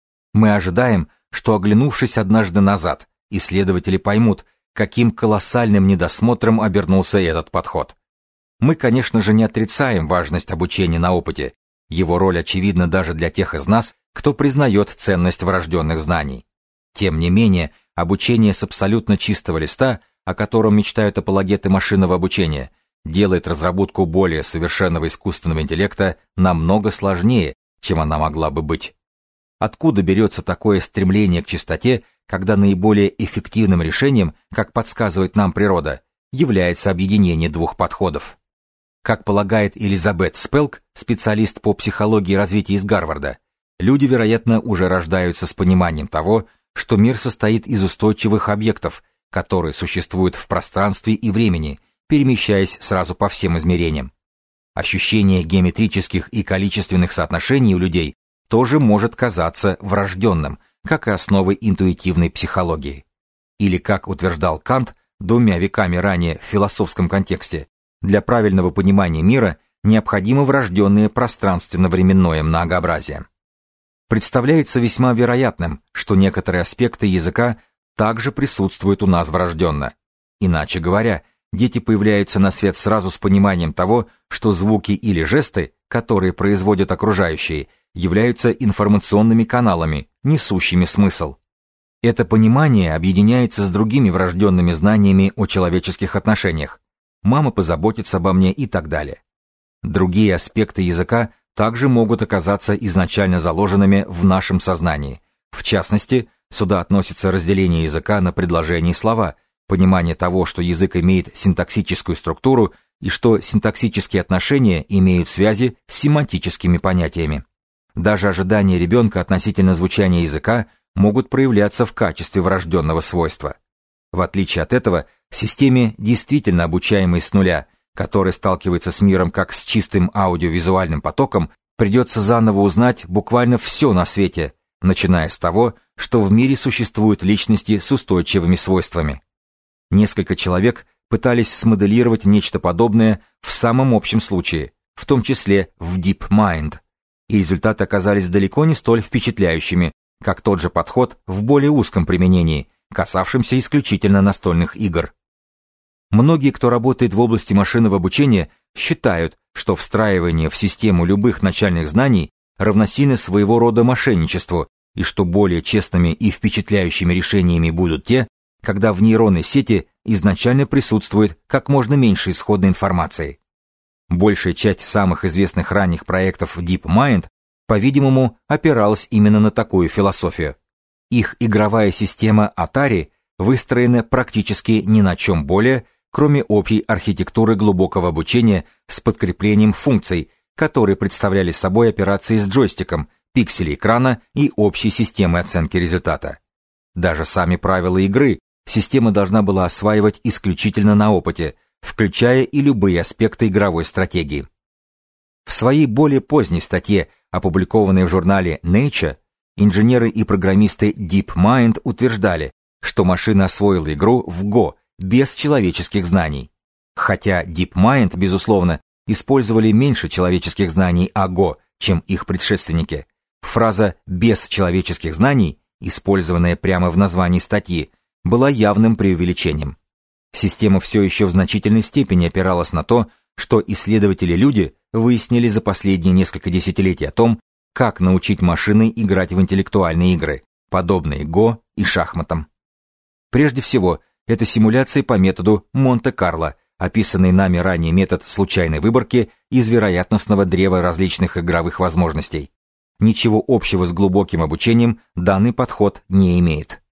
Мы ожидаем, что, оглянувшись однажды назад, исследователи поймут, каким колоссальным недосмотром обернулся этот подход. Мы, конечно же, не отрицаем важность обучения на опыте. Его роль очевидна даже для тех из нас, кто признает ценность врожденных знаний. Тем не менее, обучение с абсолютно чистого листа, о котором мечтают апологеты машинного обучения, делает разработку более совершенного искусственного интеллекта намного сложнее, чем она могла бы быть. Откуда берется такое стремление к чистоте, когда наиболее эффективным решением, как подсказывает нам природа, является объединение двух подходов? Как полагает Элизабет Спелк, специалист по психологии развития из Гарварда, люди, вероятно, уже рождаются с пониманием того, что мир состоит из устойчивых объектов, которые существуют в пространстве и времени, перемещаясь сразу по всем измерениям. Ощущение геометрических и количественных соотношений у людей тоже может казаться врожденным, как и основой интуитивной психологии. Или, как утверждал Кант 2 веками ранее в философском контексте, для правильного понимания мира необходимо врожденное пространственно-временное многообразие. Представляется весьма вероятным, что некоторые аспекты языка также присутствуют у нас врожденно. Иначе говоря, дети появляются на свет сразу с пониманием того, что звуки или жесты, которые производят окружающие, являются информационными каналами, несущими смысл. Это понимание объединяется с другими врожденными знаниями о человеческих отношениях. Мама позаботится обо мне и так далее. Другие аспекты языка также могут оказаться изначально заложенными в нашем сознании. В частности, сюда относится разделение языка на предложения и слова, понимание того, что язык имеет синтаксическую структуру и что синтаксические отношения имеют связи с семантическими понятиями. Даже ожидания ребенка относительно звучания языка могут проявляться в качестве врожденного свойства. В отличие от этого, системе, действительно обучаемой с нуля, которая сталкивается с миром как с чистым аудиовизуальным потоком, придется заново узнать буквально все на свете, начиная с того, что в мире существуют личности с устойчивыми свойствами. Несколько человек пытались смоделировать нечто подобное в самом общем случае, в том числе в DeepMind, и результаты оказались далеко не столь впечатляющими, как тот же подход в более узком применении, касавшимся исключительно настольных игр. Многие, кто работает в области машинного обучения, считают, что встраивание в систему любых начальных знаний равносильно своего рода мошенничеству, и что более честными и впечатляющими решениями будут те, когда в нейронной сети изначально присутствует как можно меньше исходной информации. Большая часть самых известных ранних проектов DeepMind, по-видимому, опиралась именно на такую философию. Их игровая система Atari выстроена практически ни на чем более, кроме общей архитектуры глубокого обучения с подкреплением функций, которые представляли собой операции с джойстиком, пиксели экрана и общей системой оценки результата. Даже сами правила игры система должна была осваивать исключительно на опыте, включая и любые аспекты игровой стратегии. В своей более поздней статье, опубликованной в журнале Nature, инженеры и программисты DeepMind утверждали, что машина освоила игру в Go без человеческих знаний. Хотя DeepMind, безусловно, использовали меньше человеческих знаний о Go, чем их предшественники, фраза «без человеческих знаний», использованная прямо в названии статьи, была явным преувеличением. Система все еще в значительной степени опиралась на то, что исследователи-люди выяснили за последние несколько десятилетий о том, как научить машины играть в интеллектуальные игры, подобные Го и шахматам. Прежде всего, это симуляции по методу Монте-Карло, описанный нами ранее метод случайной выборки из вероятностного древа различных игровых возможностей. Ничего общего с глубоким обучением данный подход не имеет.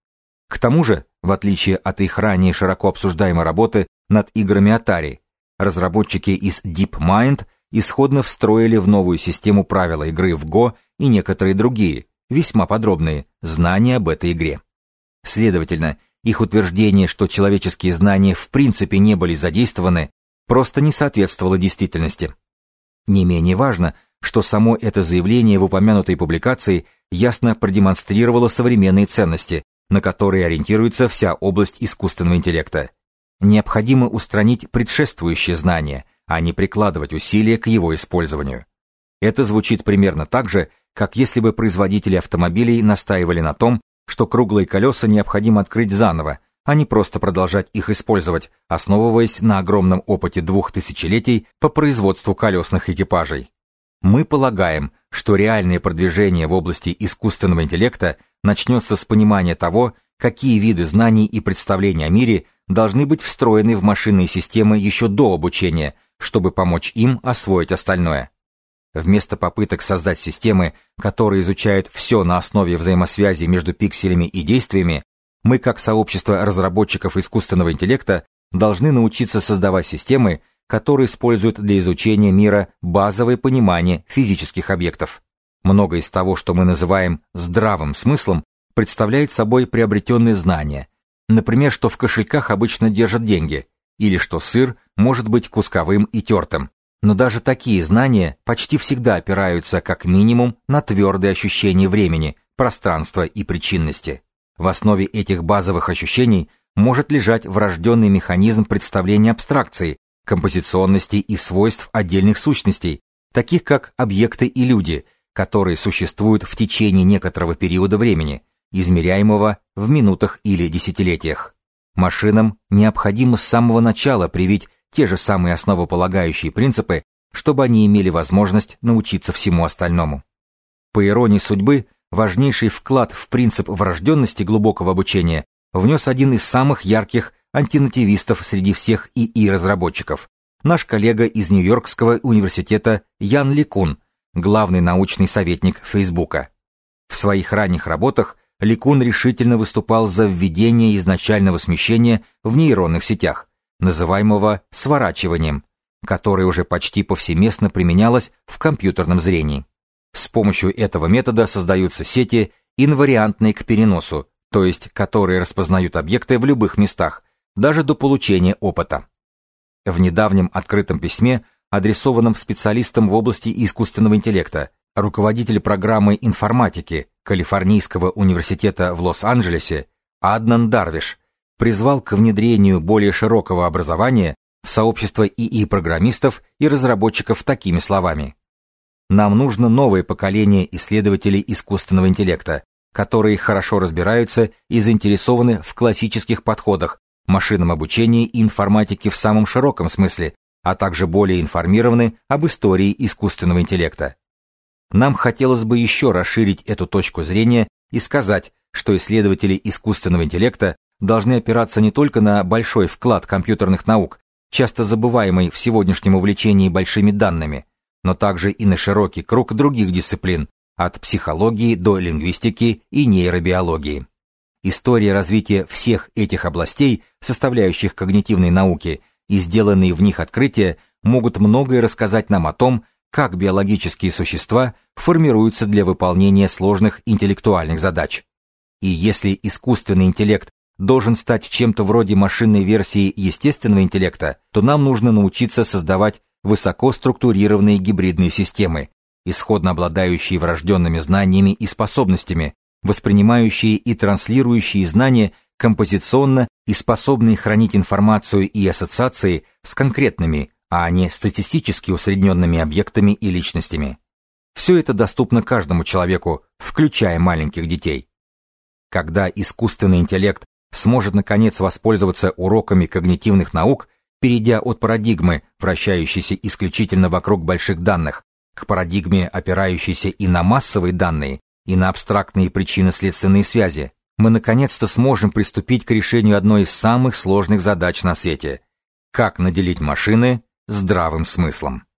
К тому же, в отличие от их ранее широко обсуждаемой работы над играми Atari, разработчики из DeepMind исходно встроили в новую систему правила игры в Go и некоторые другие, весьма подробные, знания об этой игре. Следовательно, их утверждение, что человеческие знания в принципе не были задействованы, просто не соответствовало действительности. Не менее важно, что само это заявление в упомянутой публикации ясно продемонстрировало современные ценности, на которые ориентируется вся область искусственного интеллекта. Необходимо устранить предшествующее знание, а не прикладывать усилия к его использованию. Это звучит примерно так же, как если бы производители автомобилей настаивали на том, что круглые колеса необходимо открыть заново, а не просто продолжать их использовать, основываясь на огромном опыте 2000-летий по производству колесных экипажей. Мы полагаем, что реальное продвижение в области искусственного интеллекта начнется с понимания того, какие виды знаний и представлений о мире должны быть встроены в машинные системы еще до обучения, чтобы помочь им освоить остальное. Вместо попыток создать системы, которые изучают все на основе взаимосвязи между пикселями и действиями, мы, как сообщество разработчиков искусственного интеллекта, должны научиться создавать системы, которые используют для изучения мира базовое понимание физических объектов. Многое из того, что мы называем здравым смыслом, представляет собой приобретенные знания. Например, что в кошельках обычно держат деньги, или что сыр может быть кусковым и тертым. Но даже такие знания почти всегда опираются как минимум на твердые ощущения времени, пространства и причинности. В основе этих базовых ощущений может лежать врожденный механизм представления абстракции, композиционности и свойств отдельных сущностей, таких как объекты и люди, которые существуют в течение некоторого периода времени, измеряемого в минутах или десятилетиях. Машинам необходимо с самого начала привить те же самые основополагающие принципы, чтобы они имели возможность научиться всему остальному. По иронии судьбы, важнейший вклад в принцип врожденности глубокого обучения внес один из самых ярких антинативистов среди всех ИИ-разработчиков, наш коллега из Нью-Йоркского университета Ян LeCun, главный научный советник Фейсбука. В своих ранних работах LeCun решительно выступал за введение изначального смещения в нейронных сетях, называемого сворачиванием, которое уже почти повсеместно применялось в компьютерном зрении. С помощью этого метода создаются сети, инвариантные к переносу, то есть которые распознают объекты в любых местах, даже до получения опыта. В недавнем открытом письме, адресованном специалистам в области искусственного интеллекта, руководитель программы информатики Калифорнийского университета в Лос-Анджелесе Аднан Дарвиш призвал к внедрению более широкого образования в сообщество ИИ-программистов и разработчиков такими словами: «Нам нужно новое поколение исследователей искусственного интеллекта, которые хорошо разбираются и заинтересованы в классических подходах, машинном обучении и информатике в самом широком смысле, а также более информированы об истории искусственного интеллекта. Нам хотелось бы еще расширить эту точку зрения и сказать, что исследователи искусственного интеллекта должны опираться не только на большой вклад компьютерных наук, часто забываемый в сегодняшнем увлечении большими данными, но также и на широкий круг других дисциплин, от психологии до лингвистики и нейробиологии. История развития всех этих областей, составляющих когнитивные науки, и сделанные в них открытия могут многое рассказать нам о том, как биологические существа формируются для выполнения сложных интеллектуальных задач. И если искусственный интеллект должен стать чем-то вроде машинной версии естественного интеллекта, то нам нужно научиться создавать высоко структурированные гибридные системы, исходно обладающие врожденными знаниями и способностями, воспринимающие и транслирующие знания композиционно и способные хранить информацию и ассоциации с конкретными, а не статистически усредненными объектами и личностями. Все это доступно каждому человеку, включая маленьких детей. Когда искусственный интеллект сможет наконец воспользоваться уроками когнитивных наук, перейдя от парадигмы, вращающейся исключительно вокруг больших данных, к парадигме, опирающейся и на массовые данные, и на абстрактные причинно-следственные связи, мы наконец-то сможем приступить к решению одной из самых сложных задач на свете: как наделить машины здравым смыслом.